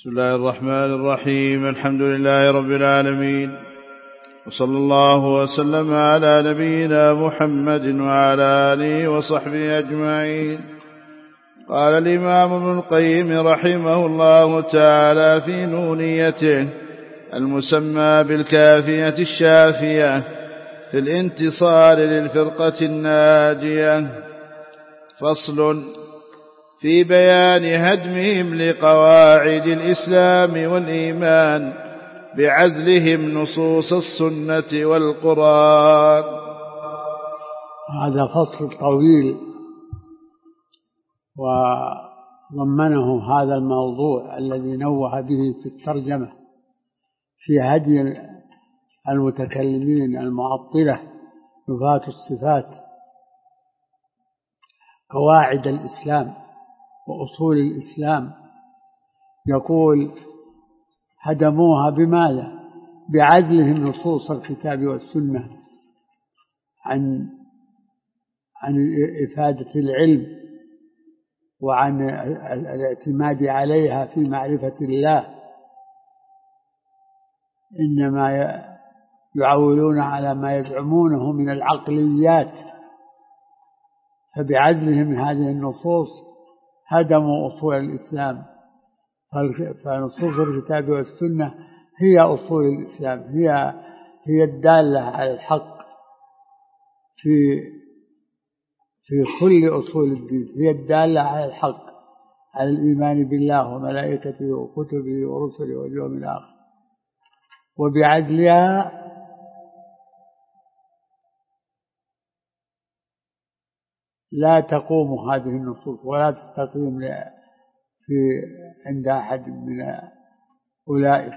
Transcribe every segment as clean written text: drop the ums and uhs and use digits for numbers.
بسم الله الرحمن الرحيم. الحمد لله رب العالمين، وصلى الله وسلم على نبينا محمد وعلى آله وصحبه أجمعين. قال الإمام ابن القيم رحمه الله تعالى في نونيته المسمى بالكافية الشافية في الانتصار للفرقة الناجية: فصل في بيان هدمهم لقواعد الإسلام والإيمان بعزلهم نصوص السنة والقرآن. هذا فصل طويل وضمنه هذا الموضوع الذي نوه به في الترجمة في هدي المتكلمين المعطلة نفاة الصفات، قواعد الإسلام وأصول الإسلام. يقول هدموها بماذا؟ بعزلهم نصوص الكتاب والسنة عن إفادة العلم وعن الاعتماد عليها في معرفة الله، إنما يعولون على ما يزعمونه من العقليات. فبعزلهم هذه النصوص هدموا أصول الإسلام. فنصوص الكتاب والسنة هي أصول الإسلام، هي الدالة على الحق في كل أصول الدين، هي الدالة على الحق، على الإيمان بالله وملائكته وكتبه ورسله واليوم الآخر. وبعزلها لا تقوم هذه النصوص ولا تستقيم عند أحد من أولئك.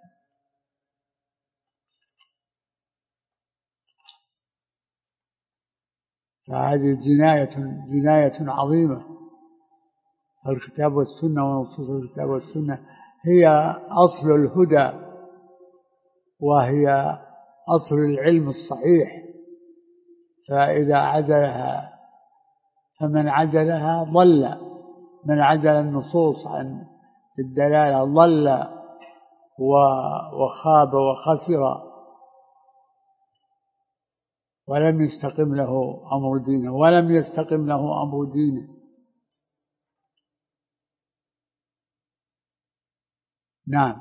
فهذه جناية عظيمة. الكتاب والسنة ونصوص الكتاب والسنة هي أصل الهدى، وهي أصل العلم الصحيح. فإذا عزلها فمن عزلها ضل، من عزل النصوص عن الدلالة ضل وخاب وخسر ولم يستقم له أمر دينه، ولم يستقم له أمر دينه. نعم.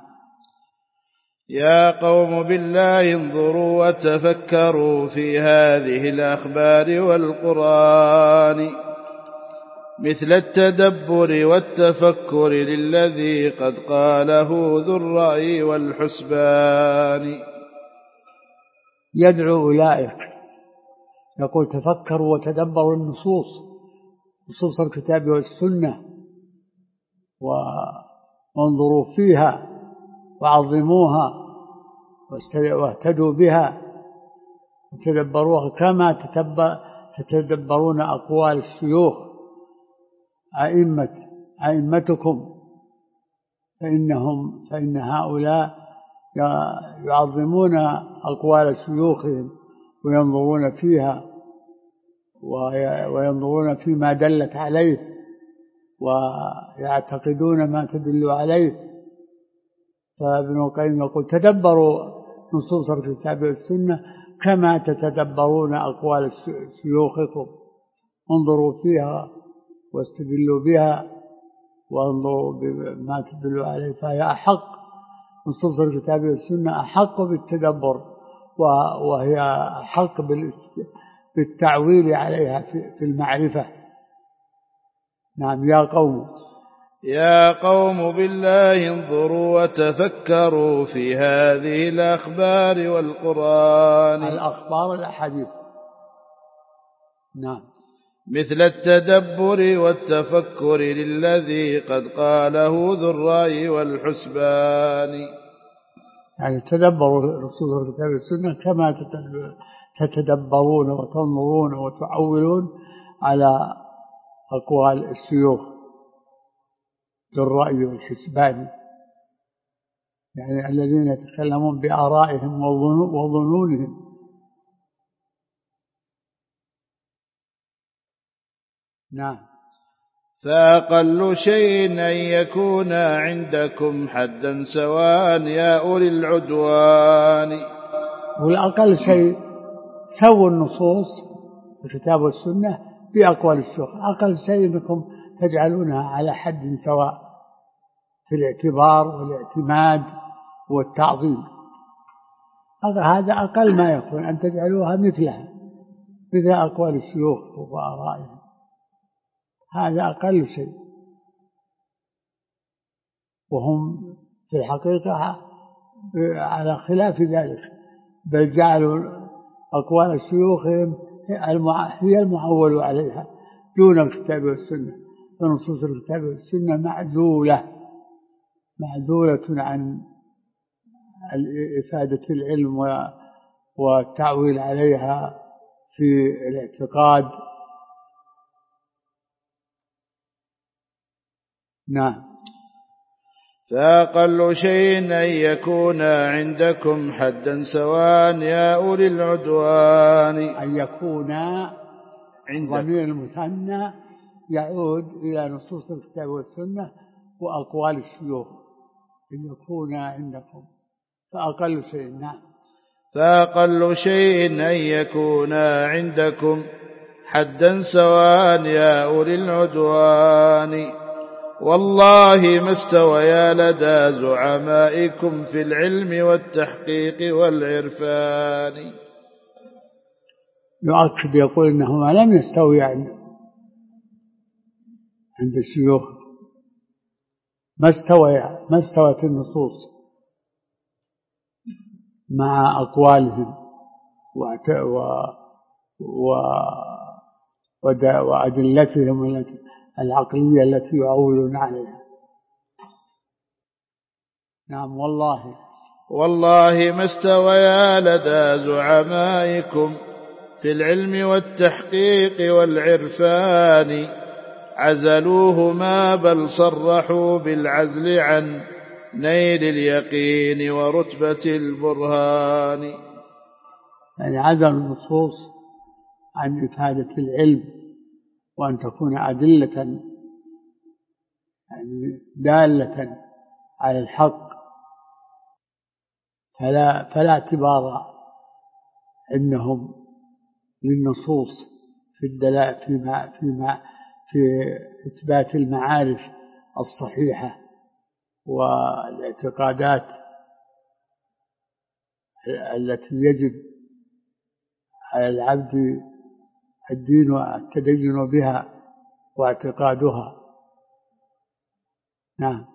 يا قوم بالله انظروا وتفكروا في هذه الأخبار والقرآن مثل التدبر والتفكر للذي قد قاله ذو الرأي والحسبان. يدعو أولئك، يقول تفكروا وتدبروا النصوص، نصوص الكتاب والسنة، وانظروا فيها وعظموها واهتدوا بها وتدبروها كما تتدبرون أقوال الشيوخ أئمتكم، فإن هؤلاء يعظمون أقوال شيوخهم وينظرون فيها وينظرون فيما دلت عليه ويعتقدون ما تدل عليه. فابن القيم يقول تدبروا نصوص الكتاب والسنة كما تتدبرون أقوال شيوخكم، انظروا فيها واستدلوا بها وانظروا بما تدل عليه. فهي أحق، نصوص الكتاب والسنة أحق بالتدبر، وهي أحق بالتعويل عليها في المعرفة. نعم. يا قوم بالله انظروا وتفكروا في هذه الأخبار والقرآن. الأخبار الأحاديث. نعم. مثل التدبر والتفكر للذي قد قاله ذو الرأي والحسبان. يعني تدبروا نصوص الكتاب والسنة كما تتدبرون وتنظرون وتعولون على أقوال الشيوخ ذو الرأي والحسبان، يعني الذين يتكلمون بآرائهم وظنونهم. نعم. فأقل شيء أن يكون عندكم حدا سواء يا أولي العدوان. والأقل شيء سووا النصوص الكتاب والسنة بأقوال الشيوخ، أقل شيء أنكم تجعلونها على حد سواء في الاعتبار والاعتماد والتعظيم. هذا أقل ما يكون، أن تجعلوها مثلها، مثل أقوال الشيوخ وآرائهم، هذا أقل شيء. وهم في الحقيقة على خلاف ذلك، بل جعلوا أقوال الشيوخ هي المعول عليها دون الكتاب والسنة، فنصوص الكتاب والسنة معزولة عن إفادة العلم والتعويل عليها في الاعتقاد. نعم. فأقل شيء أن يكون عندكم حدا سواء يا أولي العدوان. أن يكون ضمير المثنى يعود إلى نصوص الكتاب والسنة وأقوال الشيوخ، أن يكون عندكم فأقل شيء. نعم. فأقل شيء أن يكون عندكم حدا سواء يا أولي العدوان. والله ما استويا لدى زعمائكم في العلم والتحقيق والعرفان. يؤكد يقول إنهما لم يستوي عند الشيوخ، ما استوت النصوص مع أقوالهم وأدلتهم العقلية التي يعولون عليها. نعم. والله ما استويا لدى زعمائكم في العلم والتحقيق والعرفان. عزلوهما بل صرحوا بالعزل عن نيل اليقين ورتبة البرهان. يعني عزلوا النصوص عن إفادة العلم وأن تكون أدلة يعني دالة على الحق، فلا اعتبار عندهم للنصوص في إثبات المعارف الصحيحة والاعتقادات التي يجب على العبد الدين والتدين بها واعتقادها. نعم.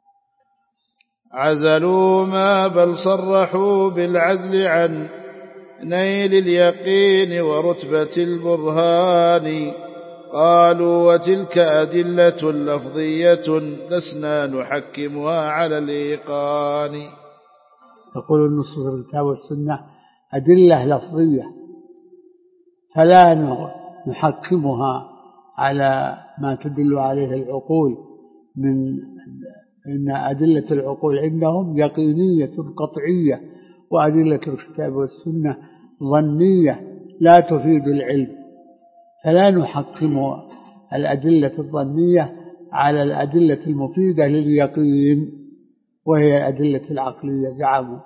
عزلوا ما بل صرحوا بالعزل عن نيل اليقين ورتبة البرهان. قالوا وتلك أدلة لفظية لسنا نحكمها على الإيقان. يقول النصوص الكتاب والسنة أدلة لفظية فلا نحكمها على ما تدل عليه العقول، من إن أدلة العقول عندهم يقينية قطعية، وأدلة الكتاب والسنة ظنية لا تفيد العلم، فلا نحكم الأدلة الظنية على الأدلة المفيدة لليقين وهي الأدلة العقلية زعموا،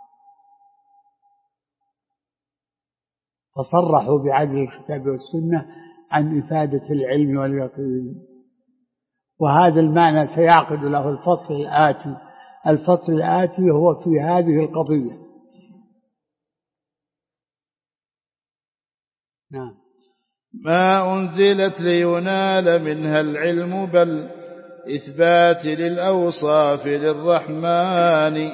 فصرحوا بعزل الكتاب والسنة عن إفادة العلم واليقين. وهذا المعنى سيعقد له الفصل الآتي. الفصل الآتي هو في هذه القضية. نعم. ما أنزلت لينال منها العلم بل إثبات للأوصاف للرحمن.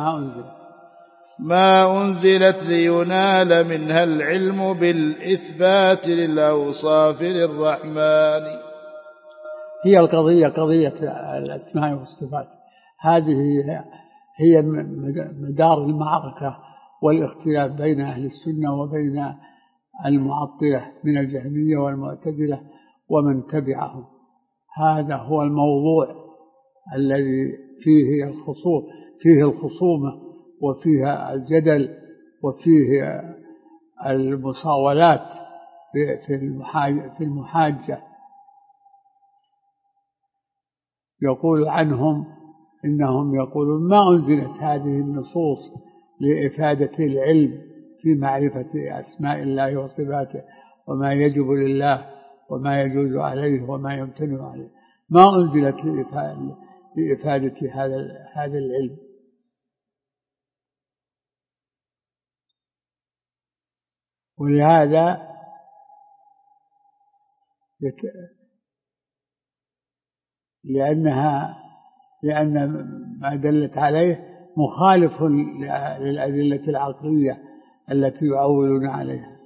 ما أنزلت لينال منها العلم بالإثبات للأوصاف للرحمن. هي القضية قضية الأسماء والصفات، هذه هي مدار المعركة والاختلاف بين أهل السنة وبين المعطلة من الجهمية والمعتزلة ومن تبعهم. هذا هو الموضوع الذي فيه الخصومة وفيها الجدل وفيه المصاولات في المحاجة. يقول عنهم إنهم يقولون ما أنزلت هذه النصوص لإفادة العلم في معرفة أسماء الله وصفاته وما يجب لله وما يجوز عليه وما يمتنع عليه، ما أنزلت لإفادة هذا العلم. ولهذا لأن ما دلت عليه مخالف للأدلة العقلية التي يعولون عليها.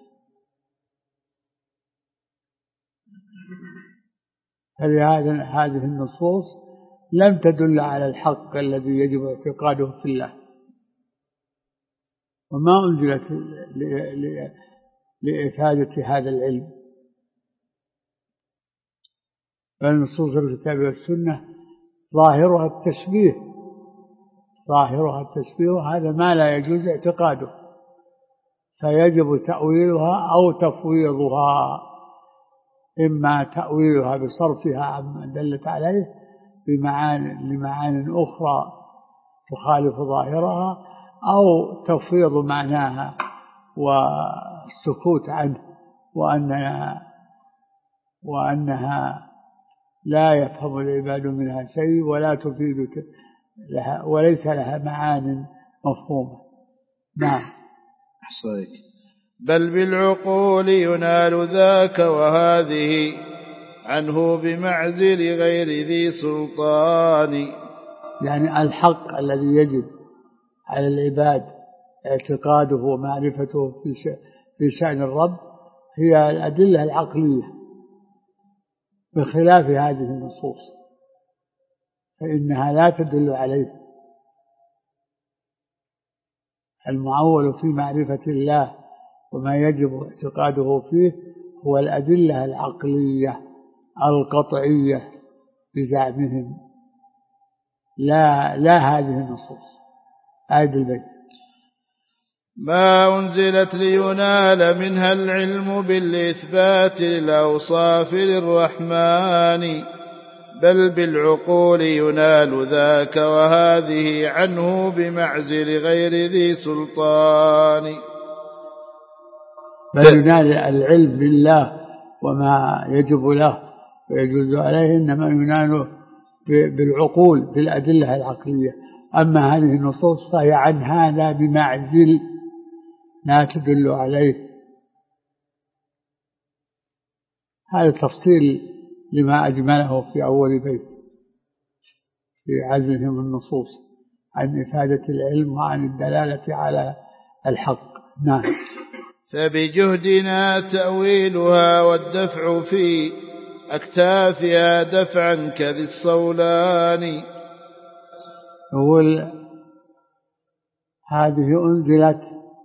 فلهذا هذه النصوص لم تدل على الحق الذي يجب اعتقاده في الله، وما أنزلت لإفادة هذا العلم. فالنصوص الكتاب والسنة ظاهرها التشبيه، وهذا ما لا يجوز اعتقاده، فيجب تأويلها أو تفويضها، إما تأويلها بصرفها عما دلت عليه لمعان أخرى تخالف ظاهرها، أو تفويض معناها والسكوت عنه، وأنها لا يفهم العباد منها شيء ولا تفيد لها وليس لها معان مفهومة. نعم. أحسنك. بل بالعقول ينال ذاك وهذه عنه بمعزل غير ذي سلطان. يعني الحق الذي يجب على العباد اعتقاده ومعرفته في شأن الرب هي الأدلة العقلية، بخلاف هذه النصوص فإنها لا تدل عليه. المعول في معرفة الله وما يجب اعتقاده فيه هو الأدلة العقلية القطعية بزعمهم، لا هذه النصوص. آية البيت: ما أنزلت لينال منها العلم بالإثبات للأوصاف للرحمن، بل بالعقول ينال ذاك وهذه عنه بمعزل غير ذي سلطان. بل ينال العلم بالله وما يجب له ويجوز عليه إنما ينال بالعقول بالأدلة العقلية. أما هذه النصوص فهي عن هذا بمعزل لا تدل عليه. هذا تفصيل لما أجمله في أول بيت في عزلهم النصوص عن إفادة العلم وعن الدلالة على الحق. نعم. فبجهدنا تأويلها والدفع في أكتافها دفعا كذي الصولان. يقول هذه أنزلت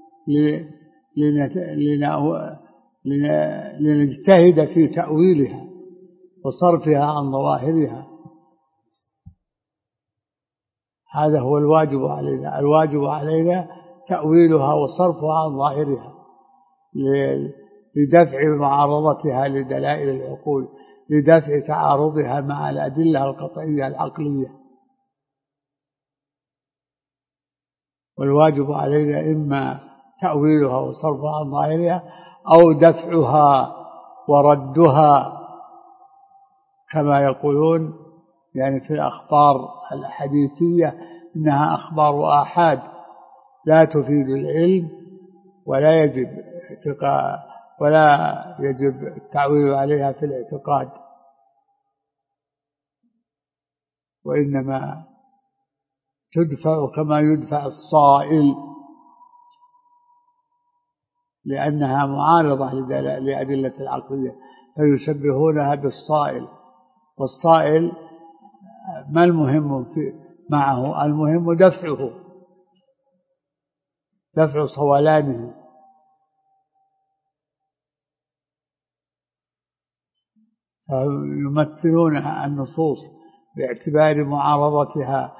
لنجتهد في تأويلها وصرفها عن ظواهرها. هذا هو الواجب علينا. الواجب علينا تأويلها وصرفها عن ظاهرها لدفع معارضتها لدلائل العقول، لدفع تعارضها مع الأدلة القطعية العقلية. والواجب علينا إما تأويلها وصرفها عن ظاهرها أو دفعها وردها، كما يقولون يعني في الأخبار الحديثية إنها أخبار آحاد لا تفيد العلم ولا يجب التعويل عليها في الاعتقاد، وإنما تدفع كما يدفع الصائل، لأنها معارضة لأدلة العقلية، فيشبهونها بالصائل. والصائل ما المهم معه؟ المهم دفع صولانه. فيمثلون النصوص باعتبار معارضتها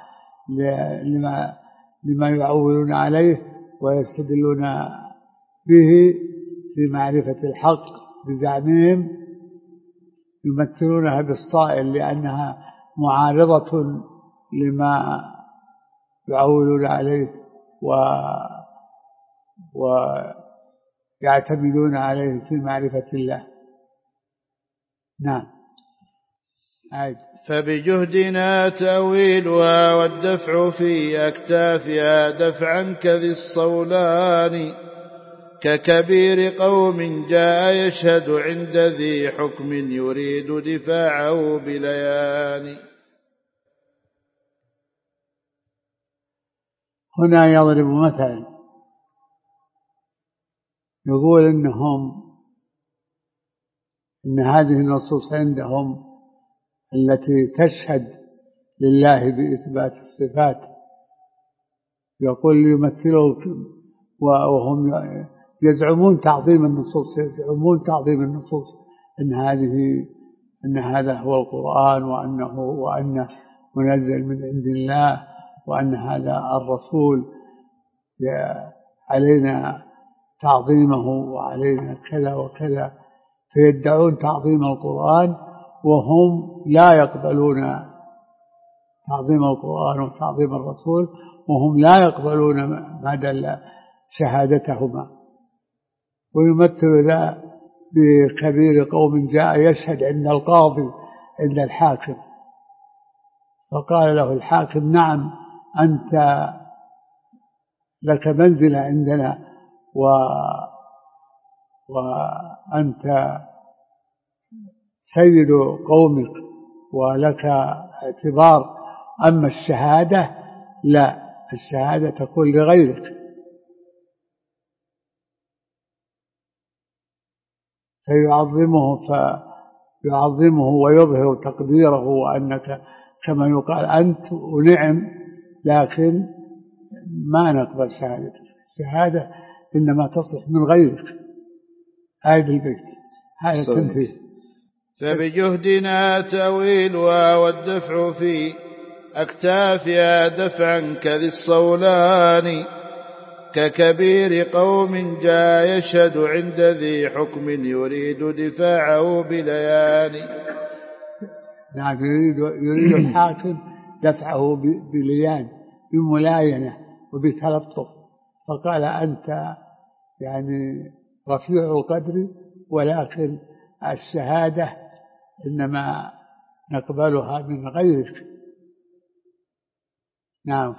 لما يعولون عليه ويستدلون به في معرفة الحق بزعمهم، يمثلونها بالصائل لأنها معارضة لما يعولون عليه ويعتمدون عليه في معرفة الله. نعم. فبجهدنا تأويلها والدفع في أكتافها دفعا كذي الصولان ككبير قوم جاء يشهد عند ذي حكم يريد دفاعه بليان. هنا يضرب مثلا يقول إن هذه النصوص عندهم التي تشهد لله بإثبات الصفات يقول يمثله وهم يزعمون تعظيم النصوص، أن هذا هو القرآن وأنه منزل من عند الله وأن هذا الرسول علينا تعظيمه وعلينا كذا وكذا، فيدعون تعظيم القرآن وهم لا يقبلون تعظيم القرآن وتعظيم الرسول، وهم لا يقبلون ما دل شهادتهما. ويمثل ذا بكبير قوم جاء يشهد عند القاضي عند الحاكم، فقال له الحاكم نعم أنت لك منزلة عندنا وأنت سيد قومك ولك اعتبار، أما الشهادة لا، الشهادة تكون لغيرك. فيعظمه ويظهر تقديره وأنك كما يقال أنت ونعم، لكن ما نقبل شهادتك، الشهادة إنما تصلح من غيرك. آية البيت هذا تنفيذ. فبجهدنا تأويلها والدفع في أكتافها دفعا كذي الصولان ككبير قوم جاء يشهد عند ذي حكم يريد دفاعه بليان. نعم، يريد الحاكم دفعه بليان، بملاينة وبتلطف، فقال أنت يعني رفيع القدر، ولكن الشهادة إنما نقبلها من غيرك. نعم.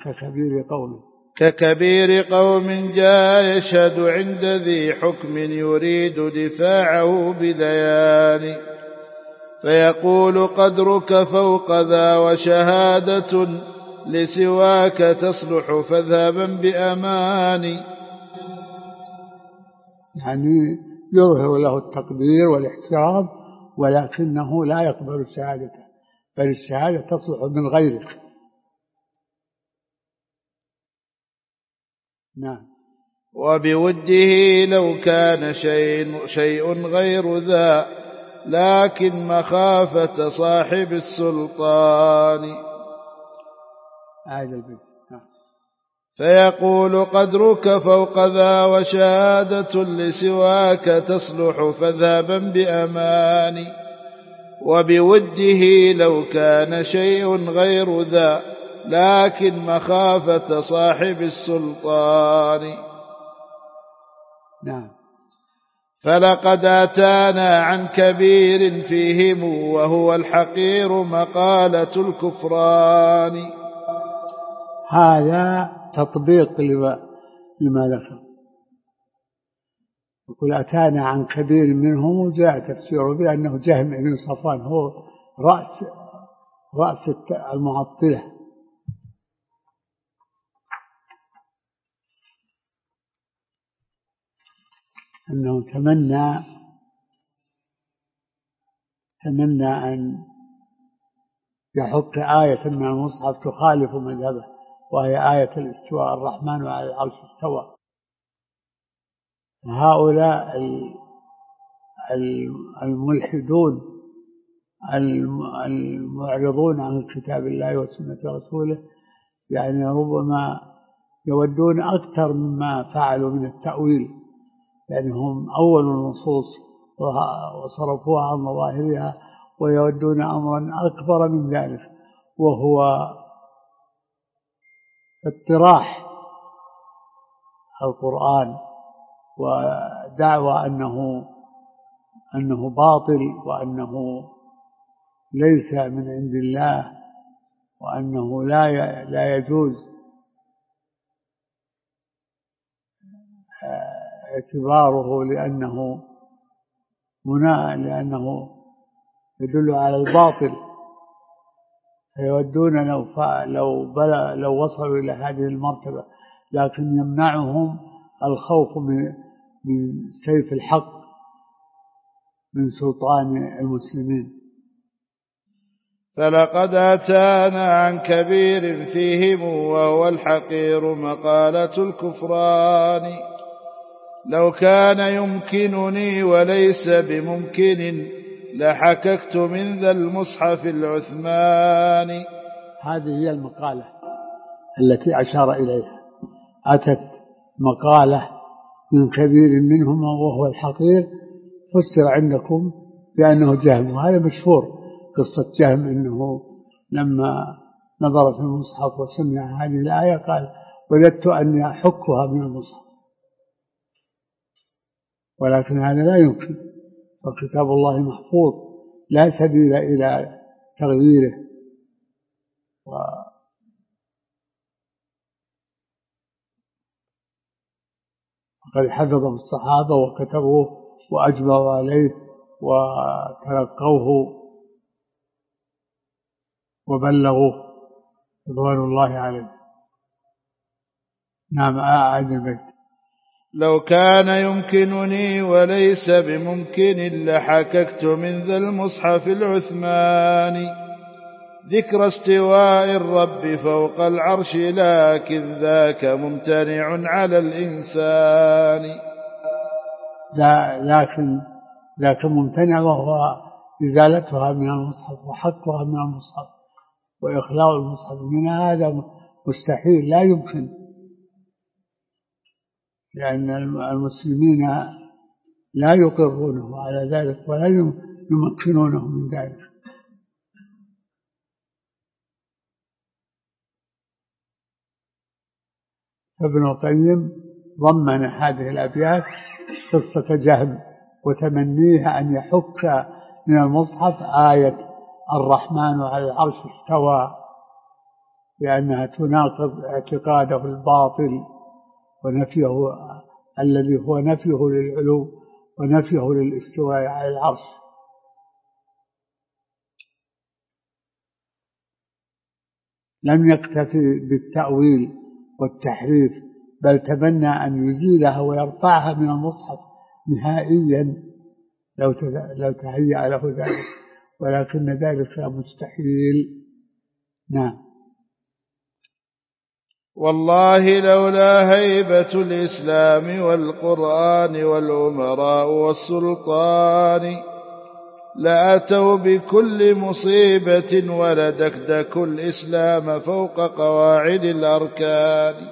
ككبير قوم جاء يشهد عند ذي حكم يريد دفاعه بليان فيقول قدرك فوق ذا وشهادة لسواك تصلح فاذهبا بأمان. يعني يظهر له التقدير والاحترام، ولكنه لا يقبل شهادته، بل الشهادة تصلح من غيرك. نعم. وبوده لو كان شيء غير ذا لكن مخافة صاحب السلطان. فيقول قدرك فوق ذا وشهادة لسواك تصلح فاذهبا بأمان. وبوده لو كان شيء غير ذا لكن مخافة صاحب السلطان. نعم. فلقد أتانا عن كبير فيهم وهو الحقير مقالة الكفران. هذا تطبيق لما ذكر. يقول أتانا عن كبير منهم، وجاء تفسيره بأنه جهم بن صفوان هو رأس المعطلة. أنه تمنى أن يحق آية من المصحف تخالف مذهبه، وهي آية الاستواء، الرحمن على العرش استوى. هؤلاء الملحدون المعرضون عن كتاب الله وسنة رسوله يعني ربما يودون أكثر مما فعلوا من التأويل، يعني هم أول النصوص وصرفوها عن ظواهرها، ويودون أمرا أكبر من ذلك، وهو اقتراح القرآن ودعوى أنه باطل وأنه ليس من عند الله وأنه لا يجوز اعتباره لأنه يدل على الباطل، فيودون لو وصلوا إلى هذه المرتبة، لكن يمنعهم الخوف من سيف الحق من سلطان المسلمين. فلقد أتانا عن كبير فيهم وهو الحقير مقالة الكفران، لو كان يمكنني وليس بممكن لحككت من ذا المصحف العثماني. هذه هي المقالة التي أشار إليها، أتت مقالة من كبير منهم وهو الحقير، فسر عندكم بأنه جهم، وهذا مشهور قصة جهم، إنه لما نظر في المصحف وسمع هذه الآية قال وددت أني أحكها من المصحف، ولكن هذا لا يمكن، فكتاب الله محفوظ لا سبيل إلى تغييره. وقد حفظه الصحابة وكتبوه وأجبروا عليه وتلقوه وبلغوه رضوان الله عليه. نعم، أعد البيت. لو كان يمكنني وليس بممكن لحككت من ذا المصحف العثماني ذكر استواء الرب فوق العرش، لكن ذاك ممتنع على الإنسان. لكن ممتنع، وهو إزالتها من المصحف وحكها من المصحف وإخلاء المصحف منها، هذا مستحيل لا يمكن، لأن المسلمين لا يقرونه على ذلك ولا يمكنونه من ذلك. ابن القيم ضمن هذه الأبيات قصة جهم وتمنيه أن يحك من المصحف آية الرحمن على العرش استوى، لأنها تناقض اعتقاده الباطل ونفيه الذي هو نفيه للعلو ونفيه للاستواء على العرش. لم يكتفي بالتأويل والتحريف، بل تمنى أن يزيلها ويرفعها من المصحف نهائيا لو تهيأ له ذلك، ولكن ذلك مستحيل. نعم. والله لولا هيبة الإسلام والقرآن والأمراء والسلطان لأتوا بكل مصيبة ولدكدكوا الإسلام فوق قواعد الأركان.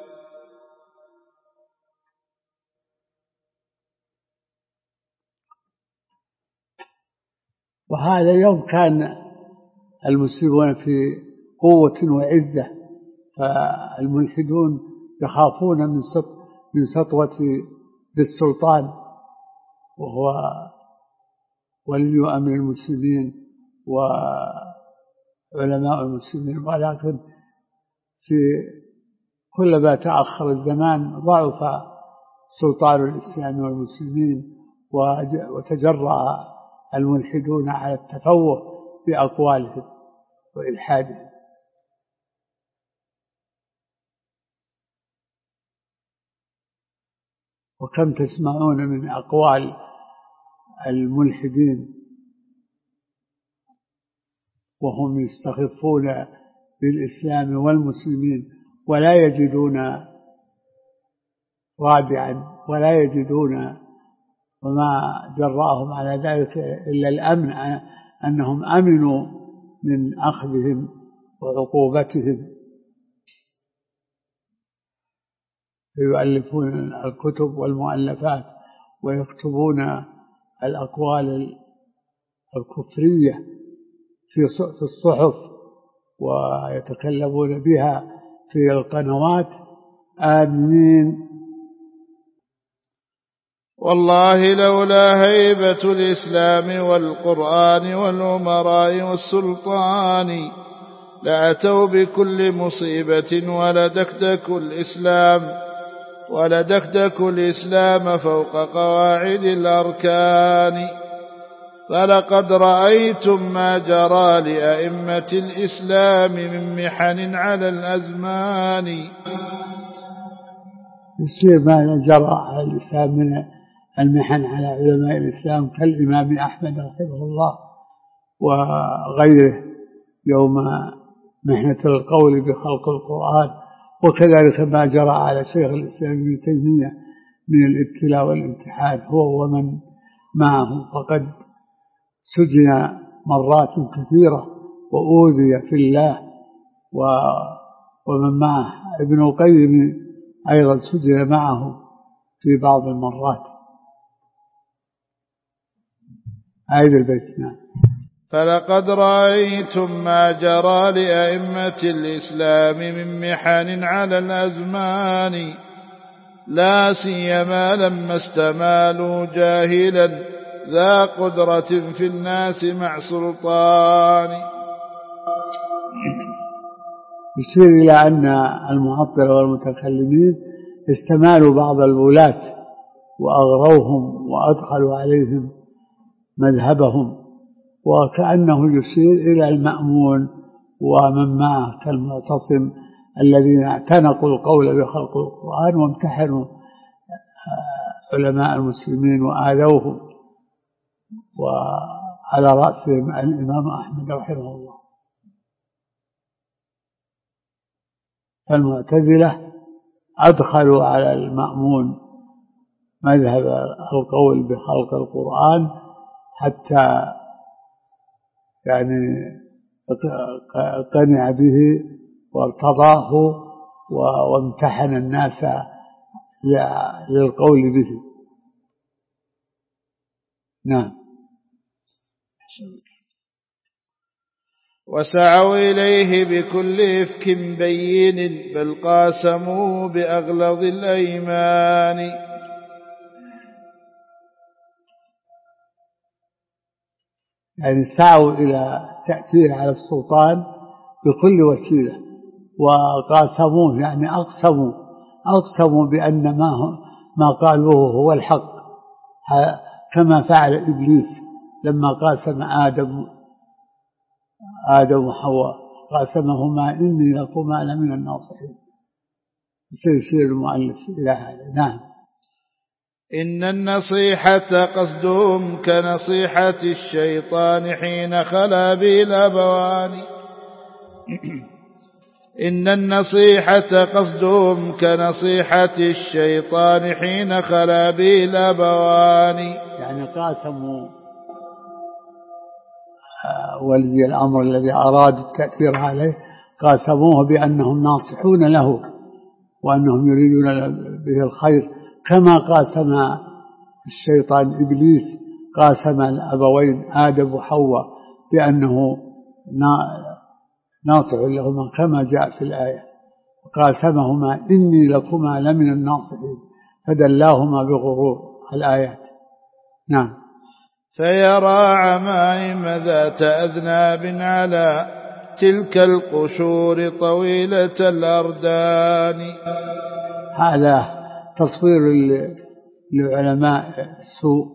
وهذا يوم كان المسلمون في قوة وعزة، فالملحدون يخافون من سطوة ذي السلطان وهو ولي أمر المسلمين وعلماء المسلمين، ولكن في كلما تأخر الزمان ضعف سلطان الإسلام والمسلمين، وتجرأ الملحدون على التفوه بأقوالهم وإلحادهم. وكم تسمعون من أقوال الملحدين وهم يستخفون بالإسلام والمسلمين ولا يجدون رادعا ولا يجدون، وما جرأهم على ذلك إلا الأمن، أنهم أمنوا من أخذهم وعقوبتهم، يؤلفون الكتب والمؤلفات ويكتبون الأقوال الكفرية في الصحف ويتكلمون بها في القنوات آمين. والله لولا هيبة الإسلام والقرآن والأمراء والسلطان لأتوا بكل مصيبة ولدكدكوا الإسلام فوق قواعد الأركان. فلقد رأيتم ما جرى لأئمة الإسلام من محن على الأزمان. يصير ما جرى على الإسلام من المحن على علماء الإسلام كالإمام أحمد رحمه الله وغيره يوم محنة القول بخلق القرآن، وكذلك ما جرى على شيخ الإسلام ابن تيمية من الابتلاء والامتحان هو ومن معه، فقد سجن مرات كثيرة وأوذي في الله ومن معه. ابن القيم أيضا سجن معه في بعض المرات. أعيد البيت. فلقد رأيتم ما جرى لأئمة الإسلام من محن على الأزمان لا سيما لما استمالوا جاهلا ذا قدرة في الناس مع سلطان. يشير إلى أن المعطلة والمتكلمين استمالوا بعض الولاة وأغروهم وأدخلوا عليهم مذهبهم، وكأنه يشير إلى المأمون ومن معه كالمعتصم الذين اعتنقوا القول بخلق القرآن وامتحنوا علماء المسلمين وآذوهم، وعلى رأسهم الإمام أحمد رحمه الله. فالمعتزلة أدخلوا على المأمون مذهب القول بخلق القرآن حتى يعني قنع به وارتضاه وامتحن الناس للقول به. نعم. وسعوا إليه بكل إفك بين بل قاسموا بأغلظ الأيمان. يعني سعوا إلى التأثير على السلطان بكل وسيلة، وقاسموه يعني أقسموا بأن ما قالوه هو الحق، كما فعل إبليس لما قاسم آدم وحواء قاسمهما إني لكما لمن الناصحين. يشير المؤلف إلى هذا. نعم. إن النصيحة قصدهم كنصيحة الشيطان حين خلا به الأبوان. إن النصيحة قصدهم كنصيحة الشيطان حين خلا به الأبوان. يعني قاسموا ولي الأمر الذي أرادوا التأثير عليه، قاسموه بأنهم ناصحون له وأنهم يريدون به الخير، كما قاسم الشيطان إبليس قاسم الأبوين آدم وحواء بأنه ناصح لهما كما جاء في الآية، قاسمهما إني لكما لمن الناصحين، فدلاهما بغرور الآيات. نعم. فيرى عمائم ذات أذناب على تلك القشور طويلة الأردان. هذا تصوير لعلماء السوء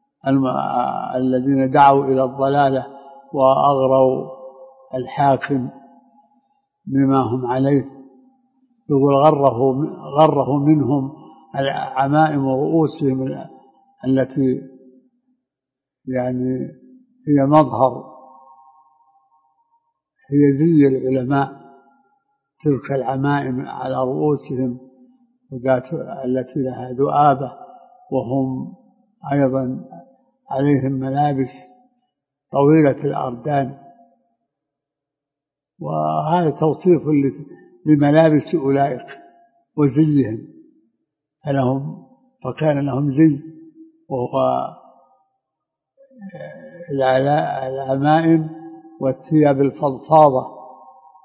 الذين دعوا إلى الضلالة وأغروا الحاكم بما هم عليه. يقول غره منهم عمائم رؤوسهم التي يعني هي مظهر، هي زي العلماء، تلك العمائم على رؤوسهم التي لها ذؤابة، وهم أيضا عليهم ملابس طويلة الأردان. وهذا توصيف لملابس أولئك وزيهم، فكان لهم زي، وهو العمائم والثياب الفضفاضة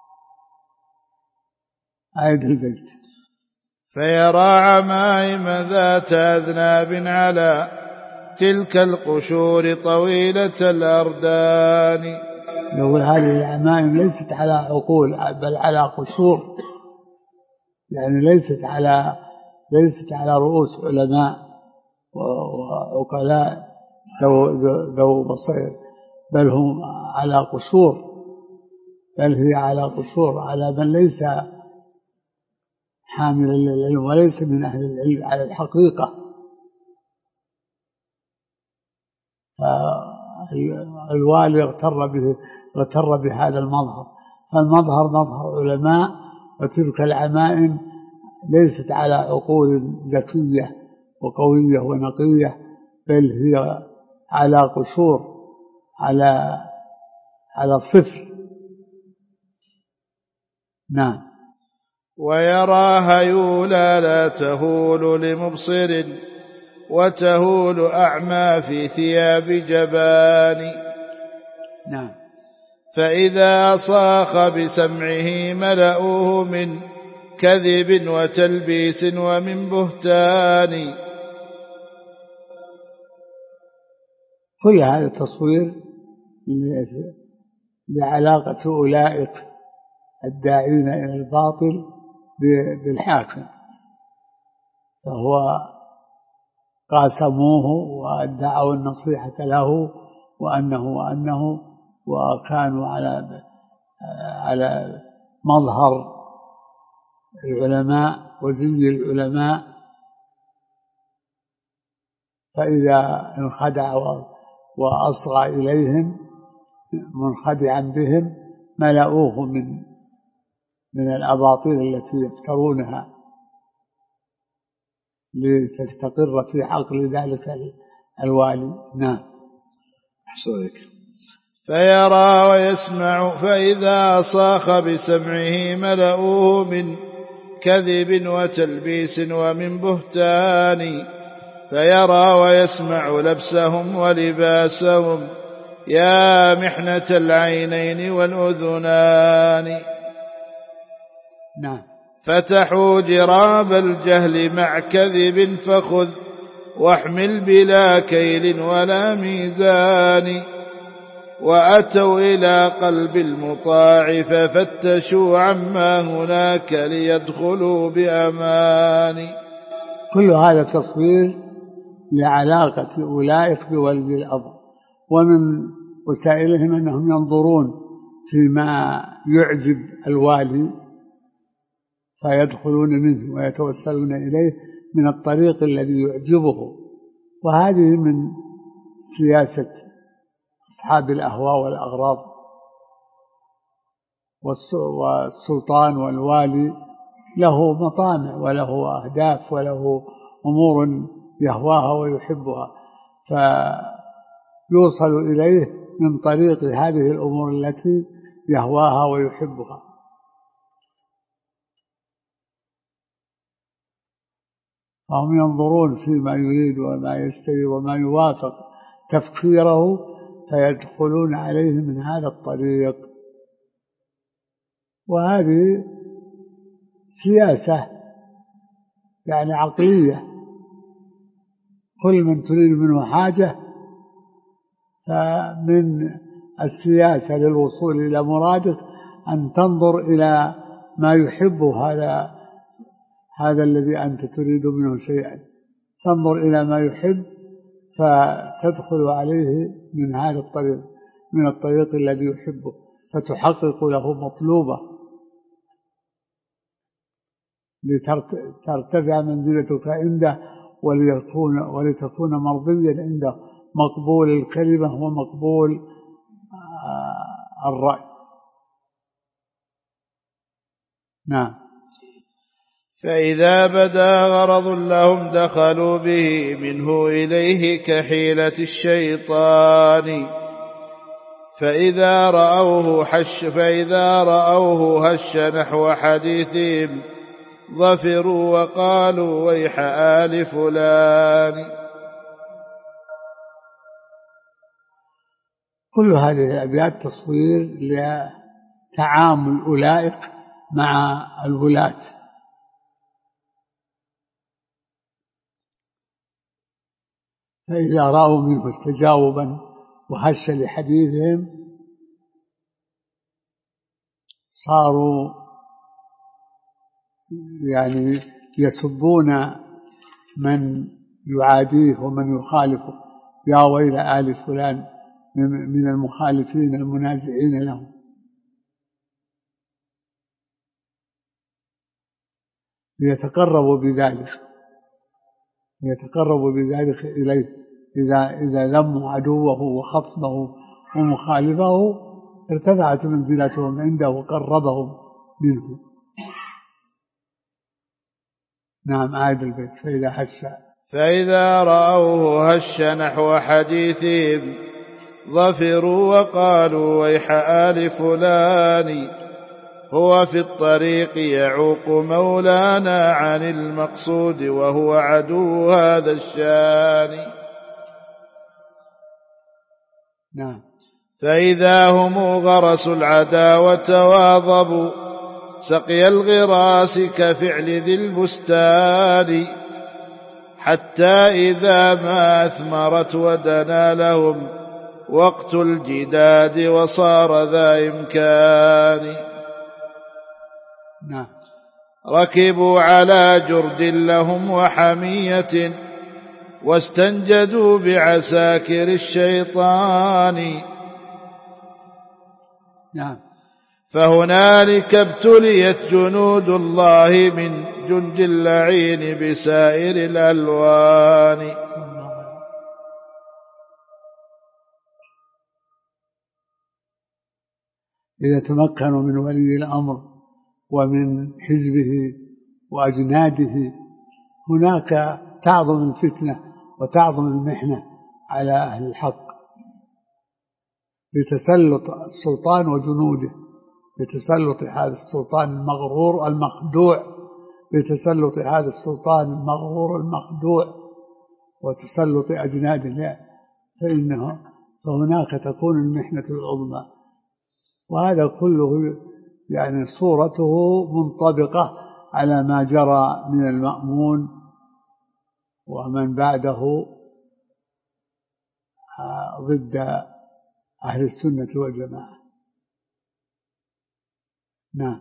أعد البيت. فيرى عمائم ذات أذناب على تلك القشور طويلة الأردان. يقول هذه العمائم ليست على عقول بل على قشور، يعني ليست على رؤوس علماء وعقلاء ذو بصير، بل هم على قشور، بل هي على قشور على من ليس حاملا للعلم وليس من أهل العلم على الحقيقة. فالوالي اغتر بهذا المظهر، فالمظهر مظهر علماء، وتلك العمائم ليست على عقول ذكية وقوية ونقية، بل هي على قشور، على صفر. نعم. ويرى هيولا لا تهول لمبصر وتهول أعمى في ثياب جبان. نعم. فإذا صاخ بسمعه ملأوه من كذب وتلبيس ومن بهتان. كل هذا التصوير لعلاقة أولئك الداعين إلى الباطل بالحاكم، فهو قاسموه وادعوا النصيحة له وأنه وكانوا على مظهر العلماء وزي العلماء. فإذا انخدع وأصغى إليهم منخدعا بهم ملأوه من الأباطيل التي يفترونها لتستقر في عقل ذلك الوالي. نعم. أحسنك. فيرى ويسمع فإذا صاخ بسمعه ملأوه من كذب وتلبيس ومن بهتان. فيرى ويسمع لبسهم ولباسهم يا محنة العينين والأذنان. نعم. فتحوا جراب الجهل مع كذب فخذ واحمل بلا كيل ولا ميزان. وأتوا إلى قلب المطاع ففتشوا عما هناك ليدخلوا بأمان. كل هذا تصوير لعلاقة أولئك بولي الأمر، ومن وسائلهم أنهم ينظرون فيما يعجب الوالي فيدخلون منه ويتوسلون إليه من الطريق الذي يعجبه. وهذه من سياسة أصحاب الأهواء والأغراض. والسلطان والوالي له مطامع وله أهداف وله أمور يهواها ويحبها، فيوصل إليه من طريق هذه الأمور التي يهواها ويحبها. فهم ينظرون فيما يريد وما يشتري وما يوافق تفكيره فيدخلون عليه من هذا الطريق. وهذه سياسة يعني عقلية، كل من تريد منه حاجة فمن السياسة للوصول إلى مرادك أن تنظر إلى ما يحبه هذا الذي أنت تريد منه شيئا، تنظر إلى ما يحب فتدخل عليه من هذا الطريق، من الطريق الذي يحبه، فتحقق له مطلوبة لترتفع منزلتك عنده ولتكون مرضيا عنده، مقبول الكلمة ومقبول الرأي. نعم. فإذا بدا غرض لهم دخلوا به منه إليه كحيلة الشيطان. فإذا رأوه هش نحو حديثهم ظفروا وقالوا ويح آل فلان. كل هذه الأبيات تصوير لتعامل أولئك مع الولاة. فإذا رأوا منه استجابا وهش لحديثهم صاروا يعني يسبون من يعاديه ومن يخالفه، يا ويل آل فلان من المخالفين المنازعين لهم. ليتقربوا بذلك إليه. إذا ذموا عدوه وخصمه ومخالفه ارتفعت منزلتهم عنده وقربهم منه. نعم، عاد البيت. فإذا رأوه هش نحو حديثهم ظفروا وقالوا ويح آل فلان هو في الطريق يعوق مولانا عن المقصود وهو عدو هذا الشان. نعم. فإذا هم غرسوا العداوة واظبوا سقي الغراس كفعل ذي البستان، حتى إذا ما أثمرت ودنا لهم وقت الجداد وصار ذا إمكان. نعم. ركبوا على جرد لهم وحمية واستنجدوا بعساكر الشيطان. نعم. فهنالك ابتليت جنود الله من جند اللعين بسائر الألوان. إذا تمكنوا من ولي الأمر ومن حزبه وأجناده هناك تعظم الفتنة وتعظم المحنة على أهل الحق بتسلط السلطان وجنوده، بتسلط هذا السلطان المغرور المخدوع، بتسلط هذا السلطان المغرور المخدوع وتسلط أجناده، فهناك تكون المحنة العظمى. وهذا كله يعني صورته منطبقة على ما جرى من المأمون ومن بعده ضد أهل السنة والجماعة. نعم.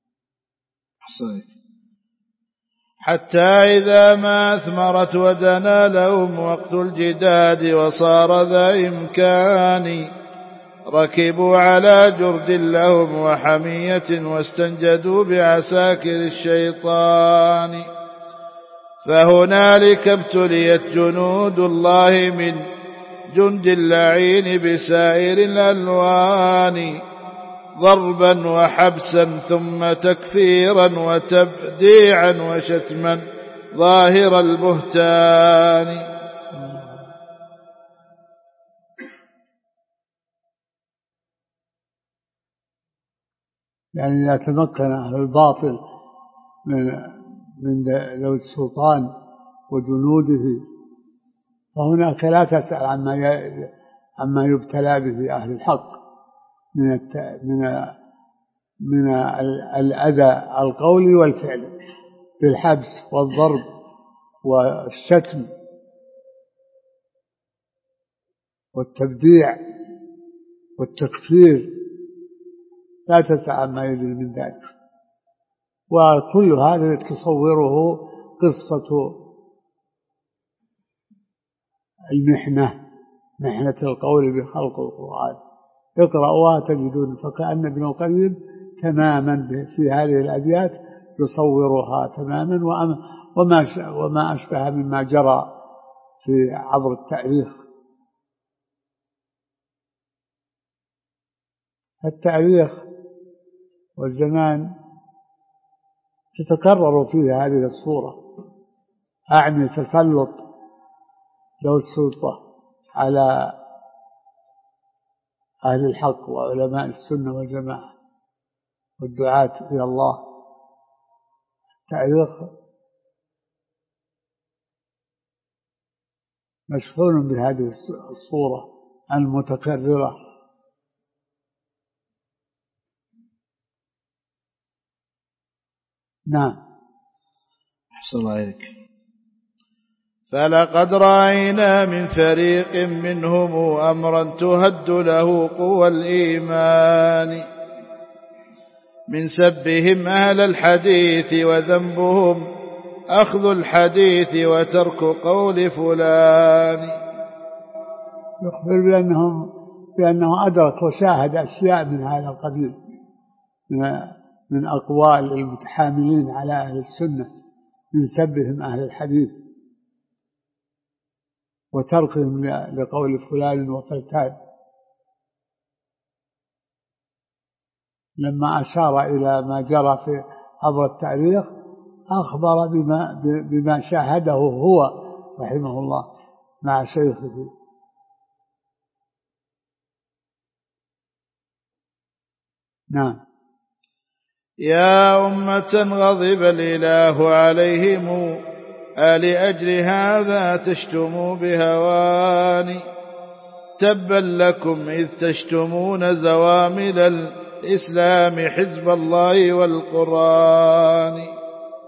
حتى إذا ما أثمرت ودنا لهم وقت الجداد وصار ذا إمكان ركبوا على جرد لهم وحمية واستنجدوا بعساكر الشيطان. فهنالك ابتليت جنود الله من جند اللعين بسائر الألوان ضربا وحبسا ثم تكفيرا وتبديعا وشتما ظاهر البهتان. يعني إذا تمكن أهل الباطل من ذوي السلطان وجنوده فهناك لا تسأل عما يبتلى به أهل الحق من الأذى القولي والفعلي بالحبس والضرب والشتم والتبديع والتكفير، لا تسأل عما يجري من ذلك. وكل هذا تصوره قصة المحنة، محنة القول بخلق القرآن. اقرأوها تجدون فكأن ابن القيم تماما في هذه الأبيات يصورها تماما وما أشبه مما جرى في عبر التاريخ والزمان تتكرر فيه هذه الصورة، أعني تسلط ذوي السلطة على أهل الحق وعلماء السنة والجماعة والدعاة إلى الله. التاريخ مشحون بهذه الصورة المتكررة. نعم. أحسن الله إليك. فلقد رأينا من فريق منهم أمرا تهد له قوى الإيمان من سبهم أهل الحديث، وذنبهم أخذ الحديث وترك قول فلان. يخبر بأنه أدرك وشاهد أشياء من هذا القبيل من أقوال المتحاملين على أهل السنة من سبهم أهل الحديث وتركهم لقول فلان وفلتان. لما أشار إلى ما جرى في عبر التاريخ أخبر بما شاهده هو رحمه الله مع شيخه. نعم. يا أمة غضب الإله عليهم لأجل هذا تشتموا بهوان، تبا لكم إذ تشتمون زوامل الإسلام حزب الله والقرآن.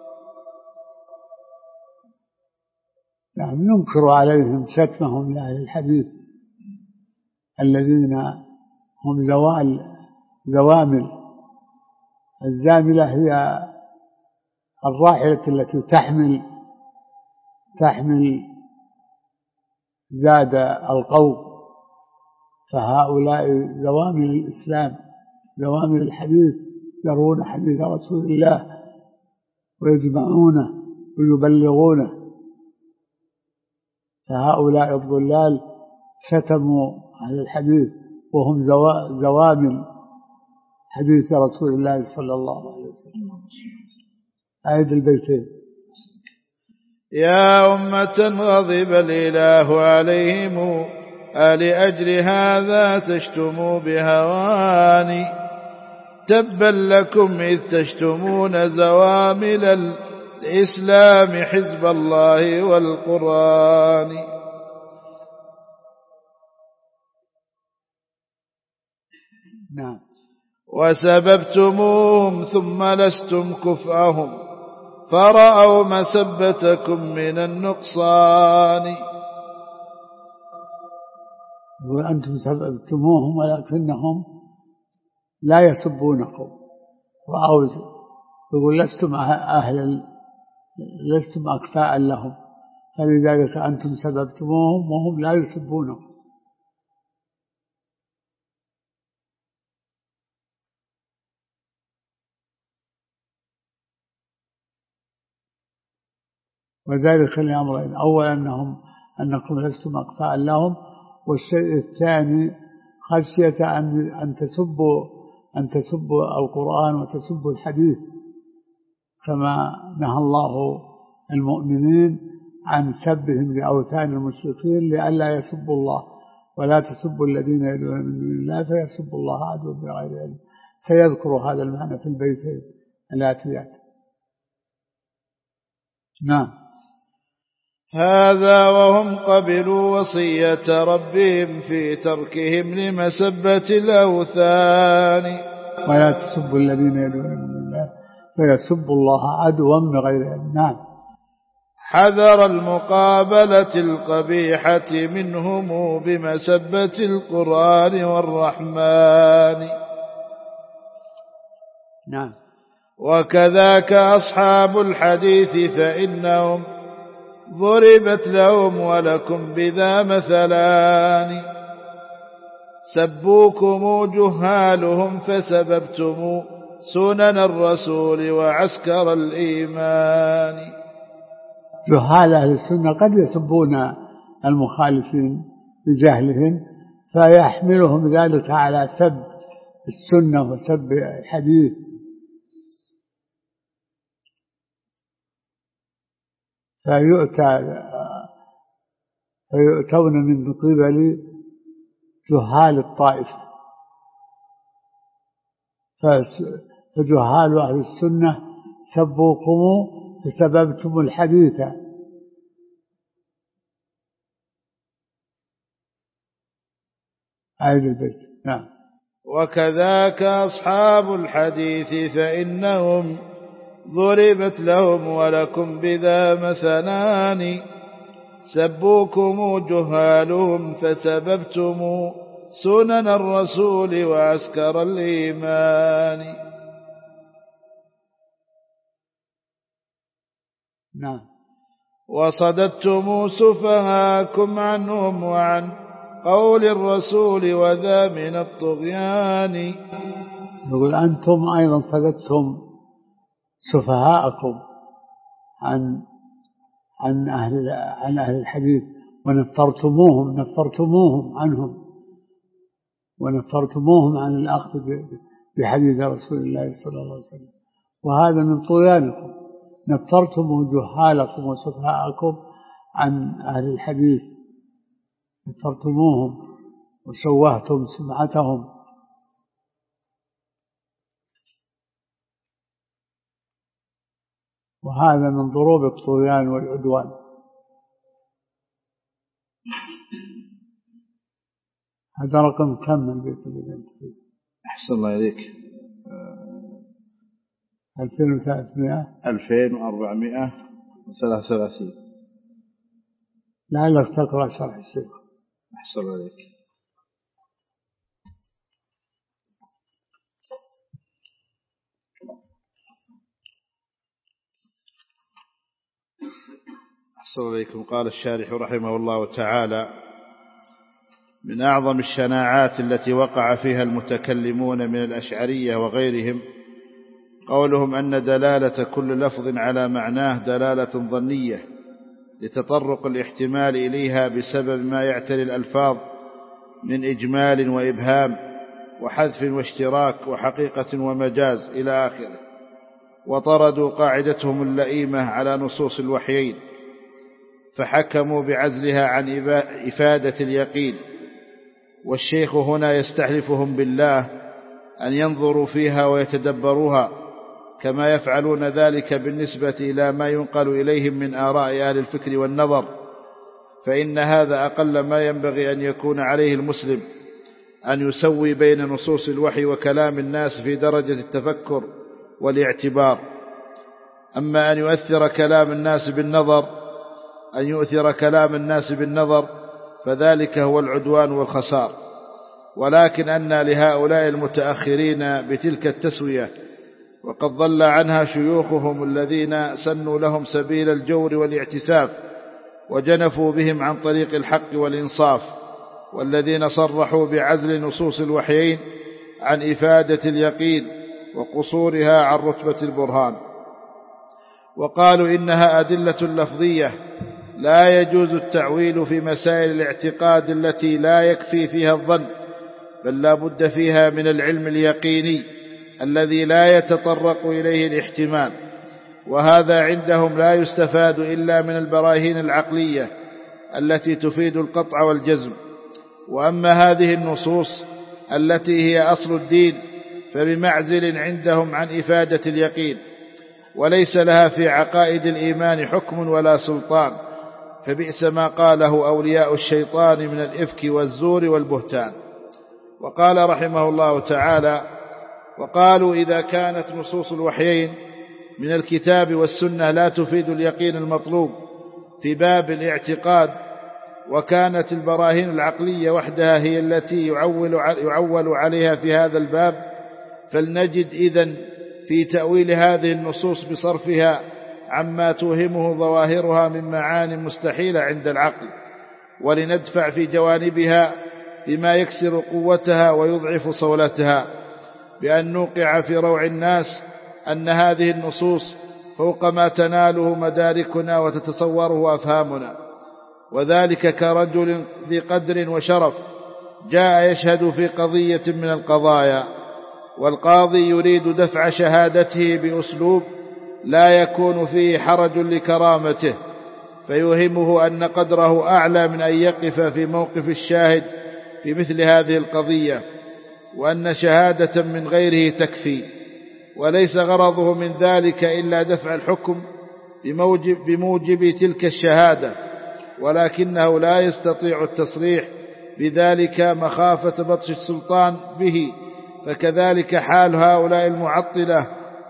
نعم. ينكر عليهم شتمهم لأهل الحديث الذين هم زوامل. الزاملة هي الراحلة التي تحمل زاد القوم، فهؤلاء زوامل الإسلام زوامل الحديث، يرون حديث رسول الله ويجمعونه ويبلغونه. فهؤلاء الضلال شتموا أهل الحديث وهم زوامل حديث رسول الله صلى الله عليه وسلم. أعيد البيتين. يا أمة غضب الإله عليهم لأجل هذا تشتموا بهوان، تبا لكم إذ تشتمون زوامل الإسلام حزب الله والقرآن. نعم. وسببتموهم ثم لستم كفءهم، فرأوا مسبتكم من النقصان. وأنتم سببتموهم ولكنهم لا يسبونكم. رأوا يقول لستم أكفاء لهم، فلذلك أنتم سببتموهم وهم لا يسبونكم. وذلك لأمرين: أولا أنكم لستم أكفاء لهم، والشيء الثاني خشية أن تسبوا القرآن وتسبوا الحديث، كما نهى الله المؤمنين عن سبهم لأوثان المشركين لئلا يسبوا الله، ولا تسبوا الذين يدعون من دون الله فيسبوا الله عدوا بغير علم. سيذكر هذا المعنى في البيتين الآتيات. نعم. هذا وهم قبلوا وصية ربهم في تركهم لمسبة الأوثان. ولا تسبوا الذين يدعون من دون الله فيسبوا الله عدوا بغير علم. نعم. حذر المقابلة القبيحة منهم بمسبة القرآن والرحمن. نعم. وكذاك أصحاب الحديث فإنهم ضربت لهم ولكم بذا مثلان، سبوكم جهالهم فسببتم سنن الرسول وعسكر الإيمان. جهال أهل السنة قد يسبون المخالفين بجهلهم، فيحملهم ذلك على سب السنة وسب الحديث. فيؤتون من قبل جهال الطائفة، فجهال أهل السنة سبوكم فسببتم الحديث. آية البيت. نعم. وكذاك أصحاب الحديث فإنهم ضربت لهم ولكم بذا مثنان سبوكم جهالهم فسببتم سنن الرسول وعسكر الإيمان. نعم. وصددتم سفهاكم عنهم وعن قول الرسول وذا من الطغيان. يقول أنتم أيضا صددتم سفهاءكم عن أهل الحديث ونفرتموهم عنهم ونفرتموهم عن الأخذ بحديث رسول الله صلى الله عليه وسلم، وهذا من طغيانكم. نفرتم جهالكم وسفهاءكم عن أهل الحديث، نفرتموهم وشوهتم سمعتهم. وهذا من ضروب الطغيان والعدوان. هذا رقم كم من البيت الذي أنت فيه؟ أحسن الله إليك. 2433. لعلك تقرأ شرح الشيخ. أحسن الله إليك. أحسن الله إليكم. قال الشارح رحمه الله تعالى: من أعظم الشناعات التي وقع فيها المتكلمون من الأشعرية وغيرهم قولهم أن دلالة كل لفظ على معناه دلالة ظنية لتطرق الاحتمال إليها بسبب ما يعتري الألفاظ من إجمال وإبهام وحذف واشتراك وحقيقة ومجاز إلى آخره، وطردوا قاعدتهم اللئيمة على نصوص الوحيين فحكموا بعزلها عن إفادة اليقين. والشيخ هنا يستحلفهم بالله أن ينظروا فيها ويتدبروها كما يفعلون ذلك بالنسبة إلى ما ينقل إليهم من آراء أهل الفكر والنظر، فإن هذا أقل ما ينبغي أن يكون عليه المسلم، أن يسوي بين نصوص الوحي وكلام الناس في درجة التفكر والاعتبار. أما أن يؤثر كلام الناس بالنظر فذلك هو العدوان والخسار. ولكن أن لهؤلاء المتأخرين بتلك التسوية وقد ضل عنها شيوخهم الذين سنوا لهم سبيل الجور والاعتساف وجنفوا بهم عن طريق الحق والإنصاف، والذين صرحوا بعزل نصوص الوحيين عن إفادة اليقين وقصورها عن رتبة البرهان، وقالوا إنها أدلة لفظية لا يجوز التعويل في مسائل الاعتقاد التي لا يكفي فيها الظن، بل لا بد فيها من العلم اليقيني الذي لا يتطرق إليه الاحتمال، وهذا عندهم لا يستفاد إلا من البراهين العقلية التي تفيد القطع والجزم. وأما هذه النصوص التي هي أصل الدين فبمعزل عندهم عن إفادة اليقين، وليس لها في عقائد الإيمان حكم ولا سلطان، فبئس ما قاله أولياء الشيطان من الإفك والزور والبهتان. وقال رحمه الله تعالى: وقالوا إذا كانت نصوص الوحيين من الكتاب والسنة لا تفيد اليقين المطلوب في باب الاعتقاد، وكانت البراهين العقلية وحدها هي التي يعول عليها في هذا الباب، فلنجد إذن في تأويل هذه النصوص بصرفها عما توهمه ظواهرها من معان مستحيلة عند العقل، ولندفع في جوانبها بما يكسر قوتها ويضعف صولتها، بأن نوقع في روع الناس أن هذه النصوص فوق ما تناله مداركنا وتتصوره أفهامنا، وذلك كرجل ذي قدر وشرف جاء يشهد في قضية من القضايا، والقاضي يريد دفع شهادته بأسلوب لا يكون فيه حرج لكرامته، فيوهمه أن قدره أعلى من أن يقف في موقف الشاهد في مثل هذه القضية، وأن شهادة من غيره تكفي، وليس غرضه من ذلك إلا دفع الحكم بموجب تلك الشهادة، ولكنه لا يستطيع التصريح بذلك مخافة بطش السلطان به. فكذلك حال هؤلاء المعطلة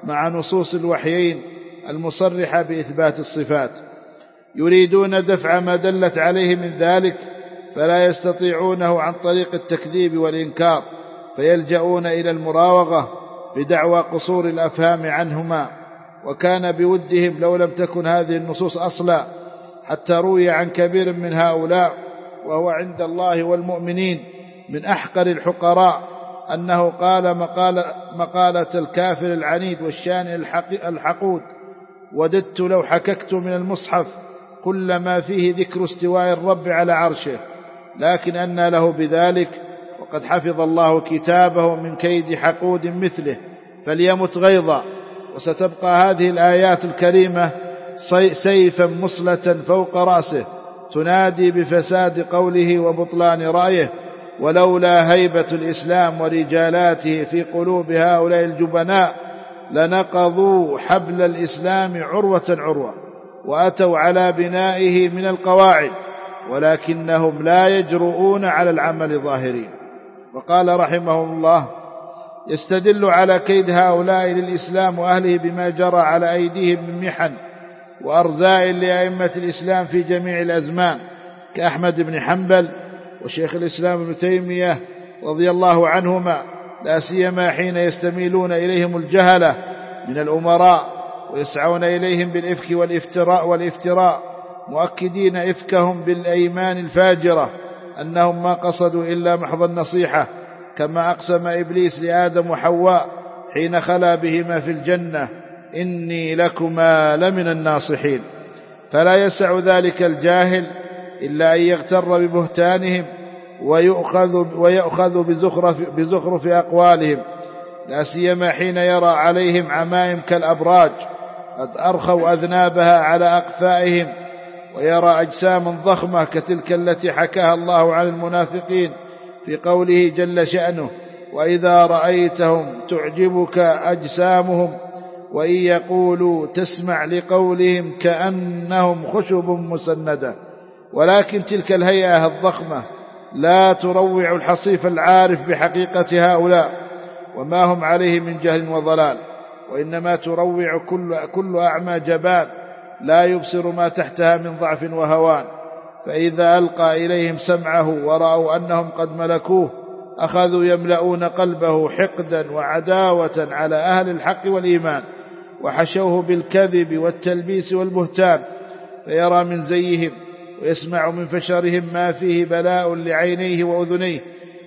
مع نصوص الوحيين المصرحة بإثبات الصفات، يريدون دفع ما دلت عليه من ذلك فلا يستطيعونه عن طريق التكذيب والإنكار، فيلجؤون إلى المراوغة بدعوى قصور الأفهام عنهما. وكان بودهم لو لم تكن هذه النصوص أصلا، حتى روي عن كبير من هؤلاء وهو عند الله والمؤمنين من أحقر الحقراء أنه قال مقالة الكافر العنيد والشان الحقود: وددت لو حككت من المصحف كل ما فيه ذكر استواء الرب على عرشه، لكن أنى له بذلك، وقد حفظ الله كتابه من كيد حقود مثله، فليمت غيظا. وستبقى هذه الآيات الكريمة سيفا مصلة فوق رأسه تنادي بفساد قوله وبطلان رأيه، ولولا هيبة الإسلام ورجالاته في قلوب هؤلاء الجبناء لنقضوا حبل الإسلام عروة عروة وأتوا على بنائه من القواعد، ولكنهم لا يجرؤون على العمل ظاهرين. وقال رحمه الله: يستدل على كيد هؤلاء للإسلام وأهله بما جرى على أيديهم من محن وأرزاء لأئمة الإسلام في جميع الأزمان كأحمد بن حنبل وشيخ الإسلام ابن تيمية رضي الله عنهما، لا سيما حين يستميلون إليهم الجهلة من الأمراء ويسعون إليهم بالإفك والافتراء مؤكدين إفكهم بالأيمان الفاجرة أنهم ما قصدوا إلا محض النصيحة، كما أقسم إبليس لآدم وحواء حين خلا بهما في الجنة: إني لكما لمن الناصحين. فلا يسع ذلك الجاهل إلا أن يغتر ببهتانهم ويأخذ بزخرف أقوالهم، لا سيما حين يرى عليهم عمائم كالأبراج قد أرخوا أذنابها على أقفائهم، ويرى أجساما ضخمة كتلك التي حكاها الله عن المنافقين في قوله جل شأنه: وإذا رأيتهم تعجبك أجسامهم وإن يقولوا تسمع لقولهم كأنهم خشب مسندة. ولكن تلك الهيئة الضخمة لا تروع الحصيف العارف بحقيقة هؤلاء وما هم عليه من جهل وضلال، وإنما تروع كل أعمى جبان لا يبصر ما تحتها من ضعف وهوان. فإذا ألقى إليهم سمعه ورأوا أنهم قد ملكوه أخذوا يملؤون قلبه حقدا وعداوة على أهل الحق والإيمان، وحشوه بالكذب والتلبيس والبهتان، فيرى من زيهم ويسمع من فشرهم ما فيه بلاء لعينيه وأذنيه،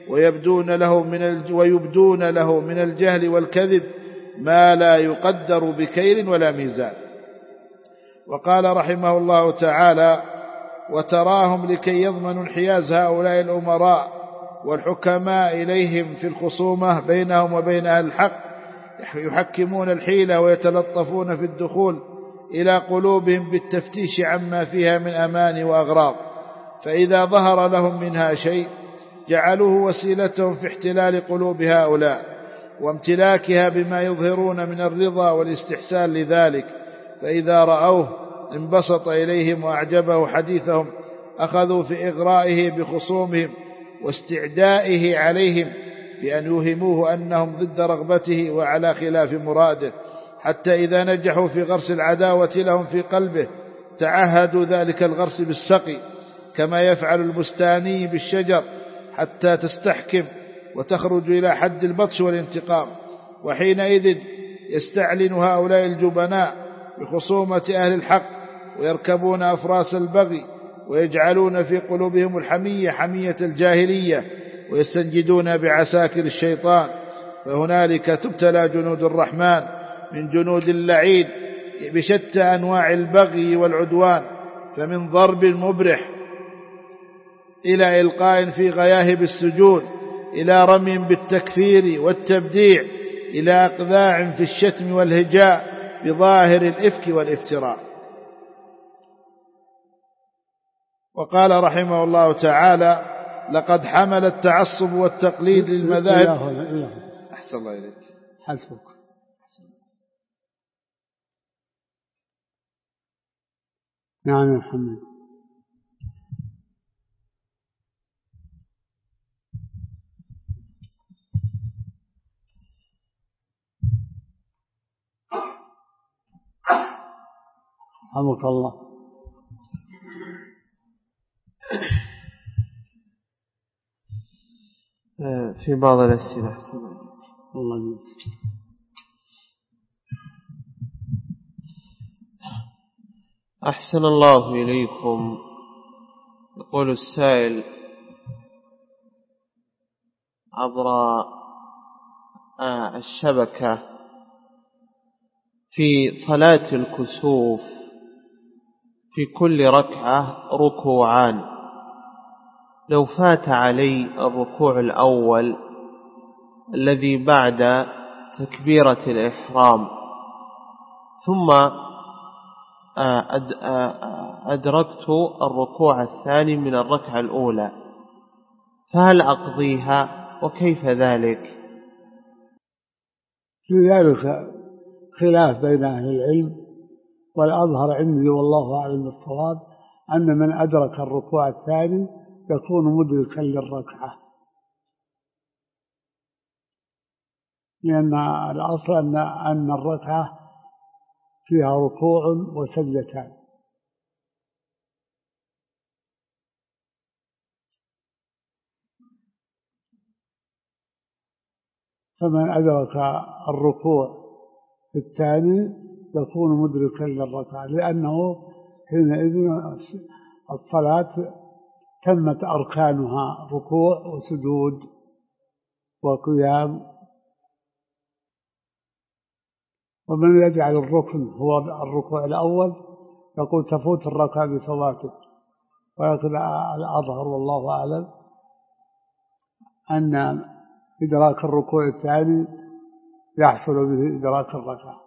ويبدون له من الجهل والكذب ما لا يقدر بكيل ولا ميزان. وقال رحمه الله تعالى: وتراهم لكي يضمنوا انحياز هؤلاء الأمراء والحكماء إليهم في الخصومة بينهم وبين أهل الحق يحكمون الحيلة ويتلطفون في الدخول إلى قلوبهم بالتفتيش عما فيها من أماني وأغراض، فإذا ظهر لهم منها شيء جعلوه وسيلتهم في احتلال قلوب هؤلاء وامتلاكها بما يظهرون من الرضا والاستحسان لذلك، فإذا رأوه انبسط إليهم وأعجبه حديثهم أخذوا في إغرائه بخصومهم واستعدائه عليهم بأن يوهموه أنهم ضد رغبته وعلى خلاف مراده، حتى إذا نجحوا في غرس العداوة لهم في قلبه تعهدوا ذلك الغرس بالسقي كما يفعل البستاني بالشجر حتى تستحكم وتخرج إلى حد البطش والانتقام. وحينئذ يستعلن هؤلاء الجبناء بخصومة أهل الحق ويركبون أفراس البغي ويجعلون في قلوبهم الحمية حمية الجاهلية ويستنجدون بعساكر الشيطان، فهنالك تبتلى جنود الرحمن من جنود اللعين بشتى أنواع البغي والعدوان، فمن ضرب مبرح إلى إلقاء في غياهب السجون، إلى رمي بالتكفير والتبديع، إلى أقذاع في الشتم والهجاء بظاهر الإفك والافتراء. وقال رحمه الله تعالى: لقد حمل التعصب والتقليد للمذاهب. أحسن الله إليك. حسبك. نعم يا محمد. رحمك الله. في بعض الأسئلة الله يجزيك. أحسن الله إليكم. يقول السائل عبر الشبكة: في صلاة الكسوف في كل ركعة ركوعان، لو فات علي الركوع الأول الذي بعد تكبيرة الإحرام ثم أدركت الركوع الثاني من الركعة الأولى، فهل أقضيها وكيف ذلك؟ في ذلك خلاف بين أهل العلم، والأظهر عندي والله أعلم بالصواب أن من أدرك الركوع الثاني يكون مدركا للركعة، لأن الأصل أن الركعة فيها ركوع وسجدتان. فمن أدرك الركوع الثاني يكون مدركا للركعة، لأنه حينئذ الصلاة تمت أركانها: ركوع وسجود وقيام. ومن يجعل الركن هو الركوع الأول يقول تفوت الركعة بفواته، ولكن الأظهر والله أعلم أن إدراك الركوع الثاني يحصل به إدراك الركعة.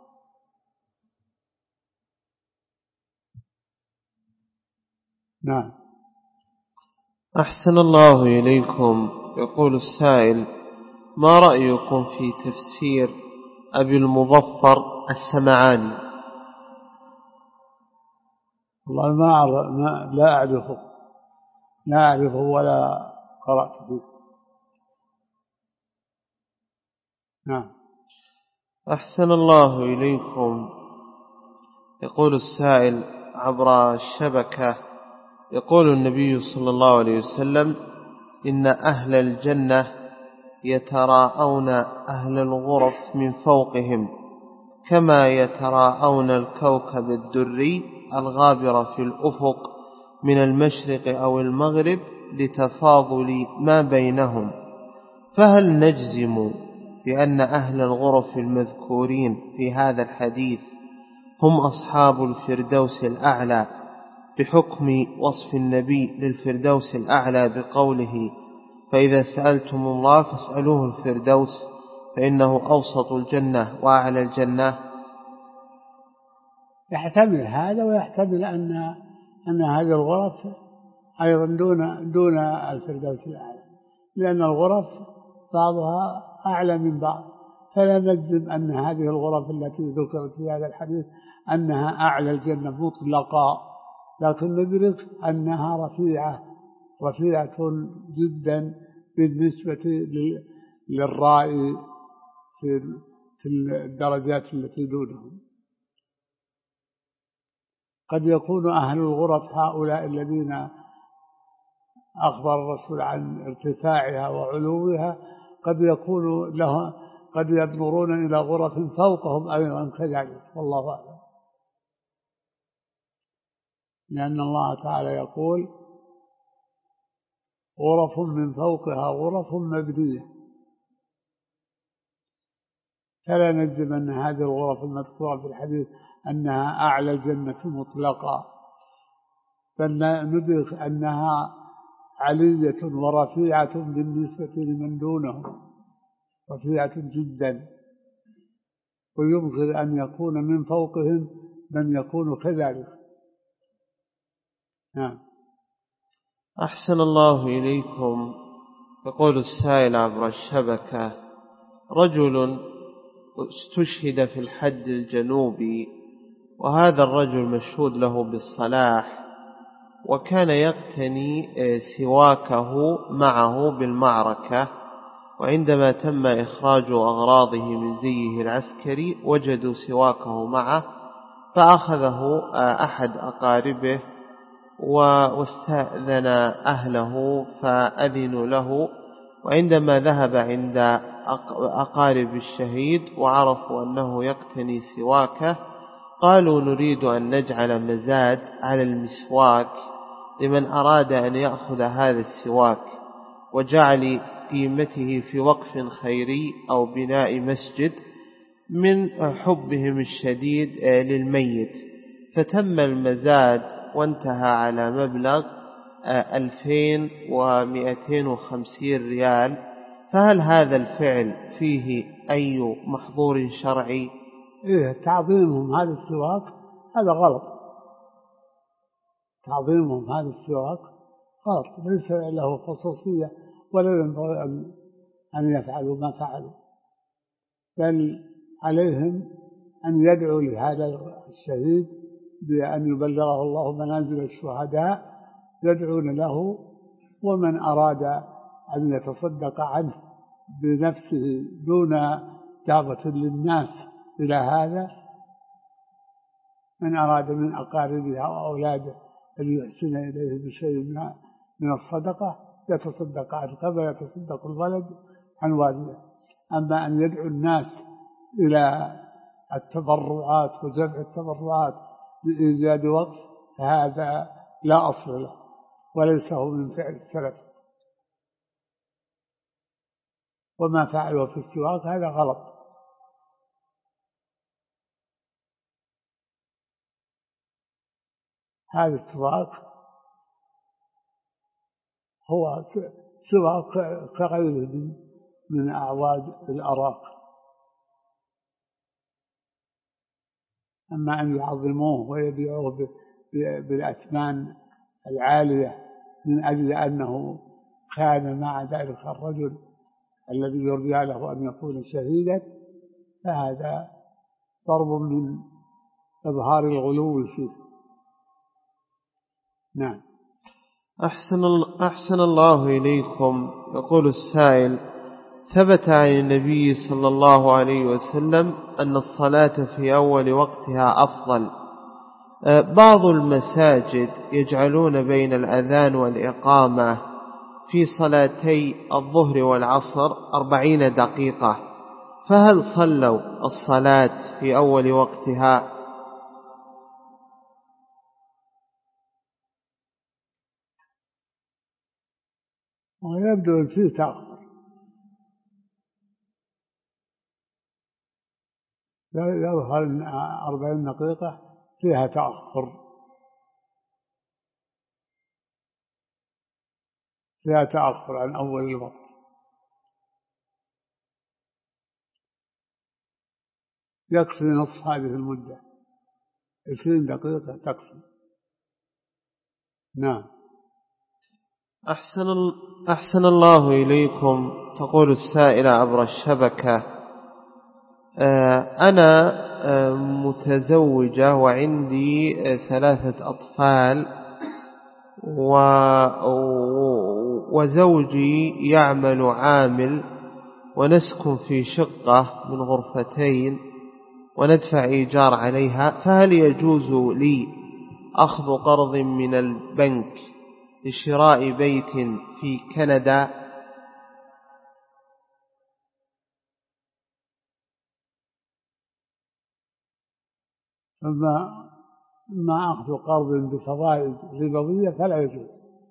نعم. أحسن الله إليكم. يقول السائل: ما رأيكم في تفسير أبي المظفر السمعاني؟ والله لا أعرفه ولا قرأت فيه. نعم. أحسن الله إليكم. يقول السائل عبر الشبكة: يقول النبي صلى الله عليه وسلم: إن أهل الجنة يتراءون أهل الغرف من فوقهم كما يتراءون الكوكب الدري الغابر في الأفق من المشرق أو المغرب لتفاضل ما بينهم، فهل نجزم بأن أهل الغرف المذكورين في هذا الحديث هم أصحاب الفردوس الأعلى بحكم وصف النبي للفردوس الأعلى بقوله: فإذا سألتم الله فاسألوه الفردوس فإنه أوسط الجنة وأعلى الجنة؟ يحتمل هذا، ويحتمل أن هذه الغرف أيضا دون الفردوس الأعلى، لأن الغرف بعضها أعلى من بعض، فلا نجزم أن هذه الغرف التي ذكرت في هذا الحديث أنها أعلى الجنة مطلقا، لكن ندرك أنها رفيعة جدا بالنسبة للرائي في الدرجات التي دونهم. قد يكون أهل الغرف هؤلاء الذين أخبر الرسول عن ارتفاعها وعلوها، قد ينظرون إلى غرف فوقهم أيضا كذلك، والله أعلم. لأن الله تعالى يقول: غرف من فوقها غرف مبنية، فلا نجزم أن هذه الغرف المذكورة في الحديث أنها أعلى الجنة مطلقا، بل ندرك أنها علية ورفيعة بالنسبة لمن دونهم، رفيعة جدا، ويمكن أن يكون من فوقهم من يكون كذلك. نعم. أحسن الله إليكم. يقول السائل عبر الشبكة: رجل استشهد في الحد الجنوبي، وهذا الرجل مشهود له بالصلاح، وكان يقتني سواكه معه بالمعركة، وعندما تم إخراج أغراضه من زيه العسكري وجدوا سواكه معه فأخذه أحد أقاربه واستأذن أهله فأذنوا له، وعندما ذهب عند أقارب الشهيد وعرفوا أنه يقتني سواكه قالوا نريد أن نجعل مزاد على المسواك لمن أراد أن يأخذ هذا السواك، وجعل قيمته في وقف خيري أو بناء مسجد من حبهم الشديد للميت. فتم المزاد وانتهى على مبلغ 2250 ريال. فهل هذا الفعل فيه أي محظور شرعي؟ تعظيمهم هذا السواك هذا غلط، تعظيمهم هذا السواك غلط، ليس له خصوصية ولا ينبغي أن يفعلوا ما فعلوا، بل عليهم أن يدعوا لهذا الشهيد بأن يبلغه الله منازل الشهداء، يدعون له، ومن أراد أن يتصدق عنه بنفسه دون دعوة للناس إلى هذا، من أراد من أقاربه أو أولاده أن يحسن إليه بشيء من الصدقة يتصدق عنه كما يتصدق الولد عن والده. أما أن يدعو الناس إلى التبرعات وجمع التبرعات بإيجاد وقف فهذا لا أصل له وليس هو من فعل السلف، وما فعلوا في السواك هذا غلط. هذا السواك هو سواك كغيره من أعواد الأراك. أما أن يعظموه ويبيعوه بالأثمان العالية من أجل أنه كان مع ذلك الرجل الذي يرجى له أن يكون شهيدا، فهذا ضرب من إظهار الغلو فيه. نعم. أحسن الله إليكم. يقول السائل: ثبت عن النبي صلى الله عليه وسلم أن الصلاة في أول وقتها أفضل. بعض المساجد يجعلون بين الأذان والإقامة في صلاتي الظهر والعصر 40 دقيقة، فهل صلوا الصلاة في أول وقتها؟ ويبدو أن فيه تأخر، يظهر أن 40 دقيقة فيها تأخر، فيها تأخر عن أول الوقت. يكفي نصف هذه المدة، 20 دقيقة تكفي. نعم. أحسن الله إليكم. تقول السائلة عبر الشبكة: أنا متزوجة وعندي 3 أطفال، وزوجي يعمل عامل، ونسكن في شقة من غرفتين وندفع إيجار عليها، فهل يجوز لي أخذ قرض من البنك لشراء بيت في كندا؟ ما أخذ قرض بفوائد ربوية فلا يجوز.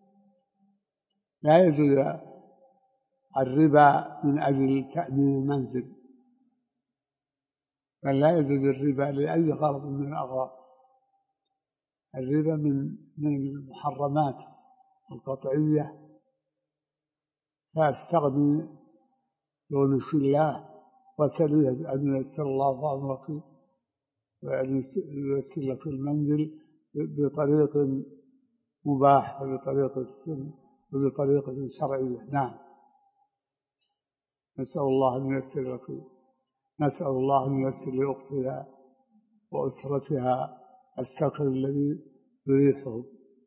لا يجوز الربا من أجل تأمين المنزل، بل لا يجوز الربا لأي غرض من الأغراض. الربا من المحرمات القطعية، فاستغني ونشي الله وسليه أن يسر الله أمرك وأن ييسر لك المنزل بطريق مباح وبطريقة شرعية. نعم. نسأل الله أن ييسر لك، نسأل الله أن ييسر لأختها وأسرتها السكن الذي يريحهم،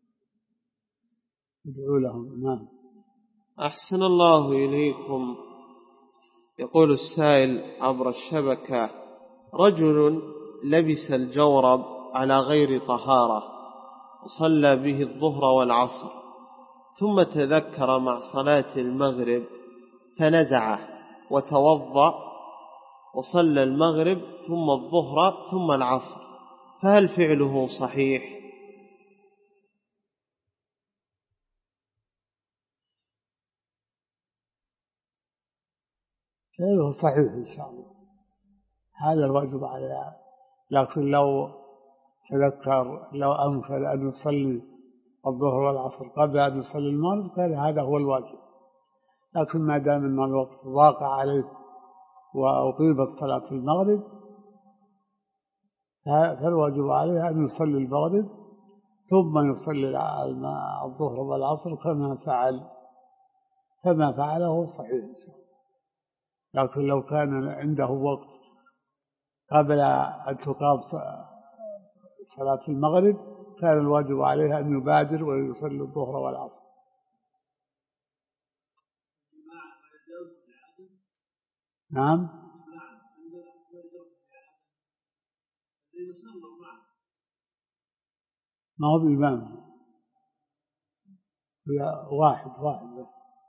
ادعوا لهم. نعم. أحسن الله إليكم. يقول السائل عبر الشبكة: رجل لبس الجورب على غير طهارة وصلى به الظهر والعصر، ثم تذكر مع صلاة المغرب فنزعه وتوضأ وصلى المغرب ثم الظهر ثم العصر، فهل فعله صحيح؟ فعله صحيح إن شاء الله، هذا الواجب عليه. لكن لو تذكر، لو أمكن أن يصلي الظهر والعصر قبل أن يصلي المغرب كان هذا هو الواجب، لكن ما دام أن الوقت ضاق عليه وأقيمت صلاة المغرب فالواجب عليه أن يصلي المغرب ثم يصلي الظهر والعصر فما فعله صحيح. لكن لو كان عنده وقت قبل أن تقام صلاة المغرب كان الواجب عليه أن يبادر ويصلي الظهر والعصر. نعم، ما هو بالإمام، واحد بس،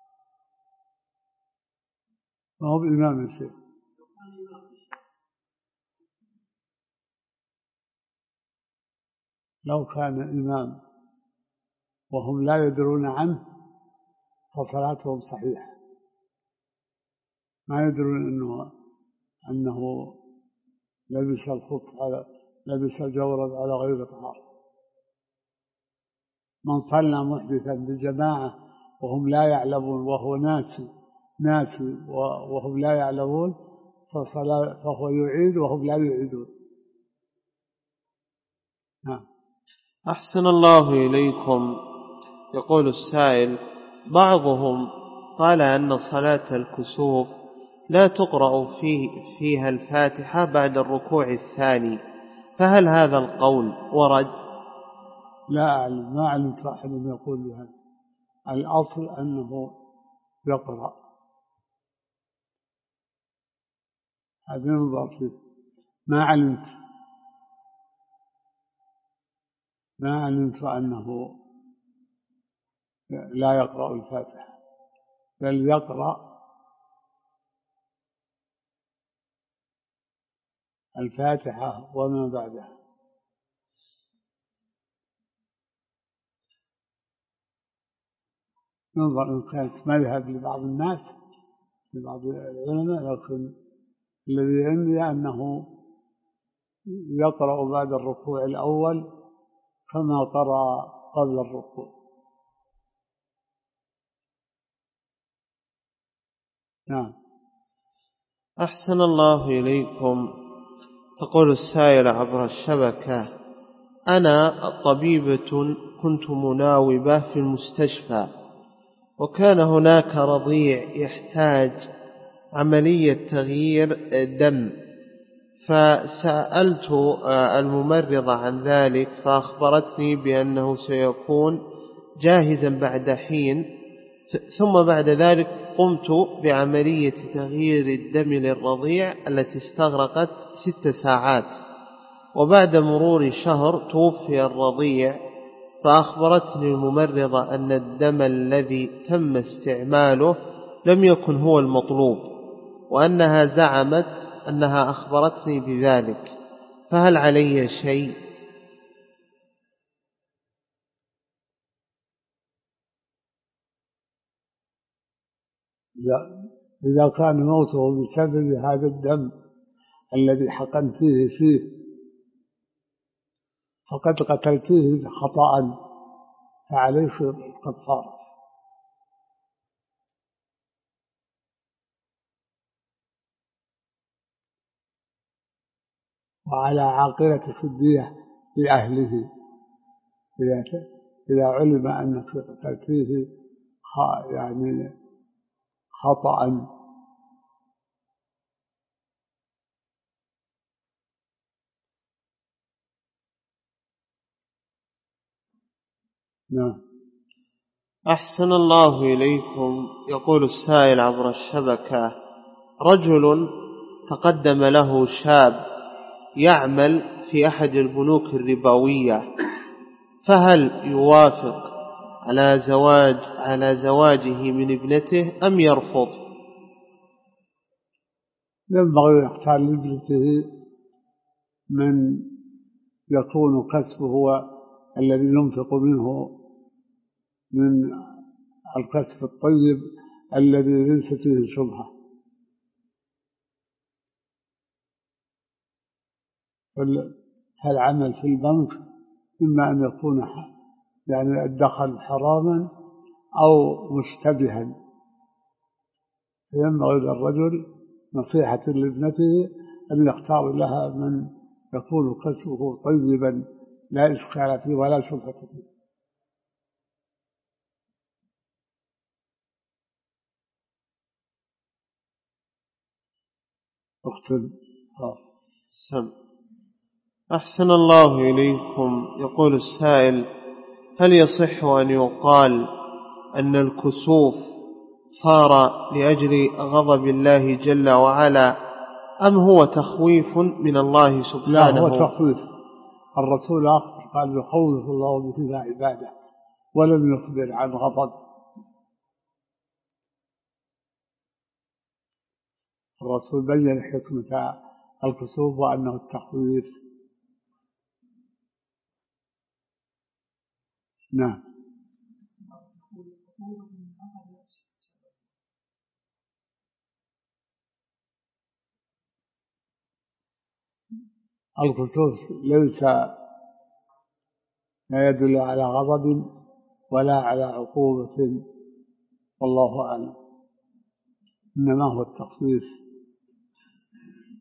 ما هو بالإمام يا شيخ. لو كان إمام وهم لا يدرون عنه فصلاتهم صحيحة، ما يدرون أنه لبس الخف لبس الجورب على غير طهارة. من صلى محدثا بجماعة وهم لا يعلمون وهو ناسي وهم لا يعلمون فهو يعيد وهم لا يعيدون. أحسن الله إليكم. يقول السائل: بعضهم قال أن صلاة الكسوف لا تقرأ فيها الفاتحة بعد الركوع الثاني، فهل هذا القول ورد؟ لا أعلم، ما علمت أحد يقول بهذا. الأصل أنه يقرأ، هذا ينظر فيه. ما علمت أنه لا يقرأ الفاتحة، بل يقرأ الفاتحة وما بعدها. ننظر إن كانت مذهب لبعض الناس لبعض العلماء، لكن الذي عندي أنه يقرأ بعد الركوع الأول كما قرأ قبل الركوع. نعم. أحسن الله إليكم. تقول السائل عبر الشبكة: أنا طبيبة كنت مناوبة في المستشفى، وكان هناك رضيع يحتاج عملية تغيير دم، فسألت الممرضة عن ذلك فأخبرتني بأنه سيكون جاهزا بعد حين، ثم بعد ذلك قمت بعملية تغيير الدم للرضيع التي استغرقت 6 ساعات، وبعد مرور شهر توفي الرضيع، فأخبرتني الممرضة أن الدم الذي تم استعماله لم يكن هو المطلوب، وأنها زعمت أنها أخبرتني بذلك، فهل علي شيء؟ إذا كان موته بسبب هذا الدم الذي حقنتيه فيه فقد قتلتيه خطأ فعليك الكفارة. وعلى عاقلة الدية لأهله إذا علم أنك قتلتيه يعني خطأ. نعم. أحسن الله إليكم. يقول السائل عبر الشبكة: رجل تقدم له شاب يعمل في أحد البنوك الربوية، فهل يوافق على زواجه من ابنته أم يرفض؟ ينبغي يختار لابنته من يكون كسبه هو الذي ينفق منه من الكسب الطيب الذي ليس فيه شبهة. فالعمل في البنك إما أن يكون يعني الدخل حراما أو مشتبها، فينبغي للرجل نصيحة لابنته أن يختار لها من يكون كسبه طيبا لا إشكال فيه ولا شبهة فيه. اختم خلاص. أحسن الله إليكم. يقول السائل: هل يصح أن يقال أن الكسوف صار لأجل غضب الله جل وعلا، أم هو تخويف من الله سبحانه؟ لا، هو تخويف. الرسول أخبر قال: يخوف الله به عباده، ولم يخبر عن غضب. الرسول بين حكمة الكسوف وأنه التخويف. نعم. الكسوف ليس لا يدل على غضب ولا على عقوبة، والله أعلم، إنما هو التخويف.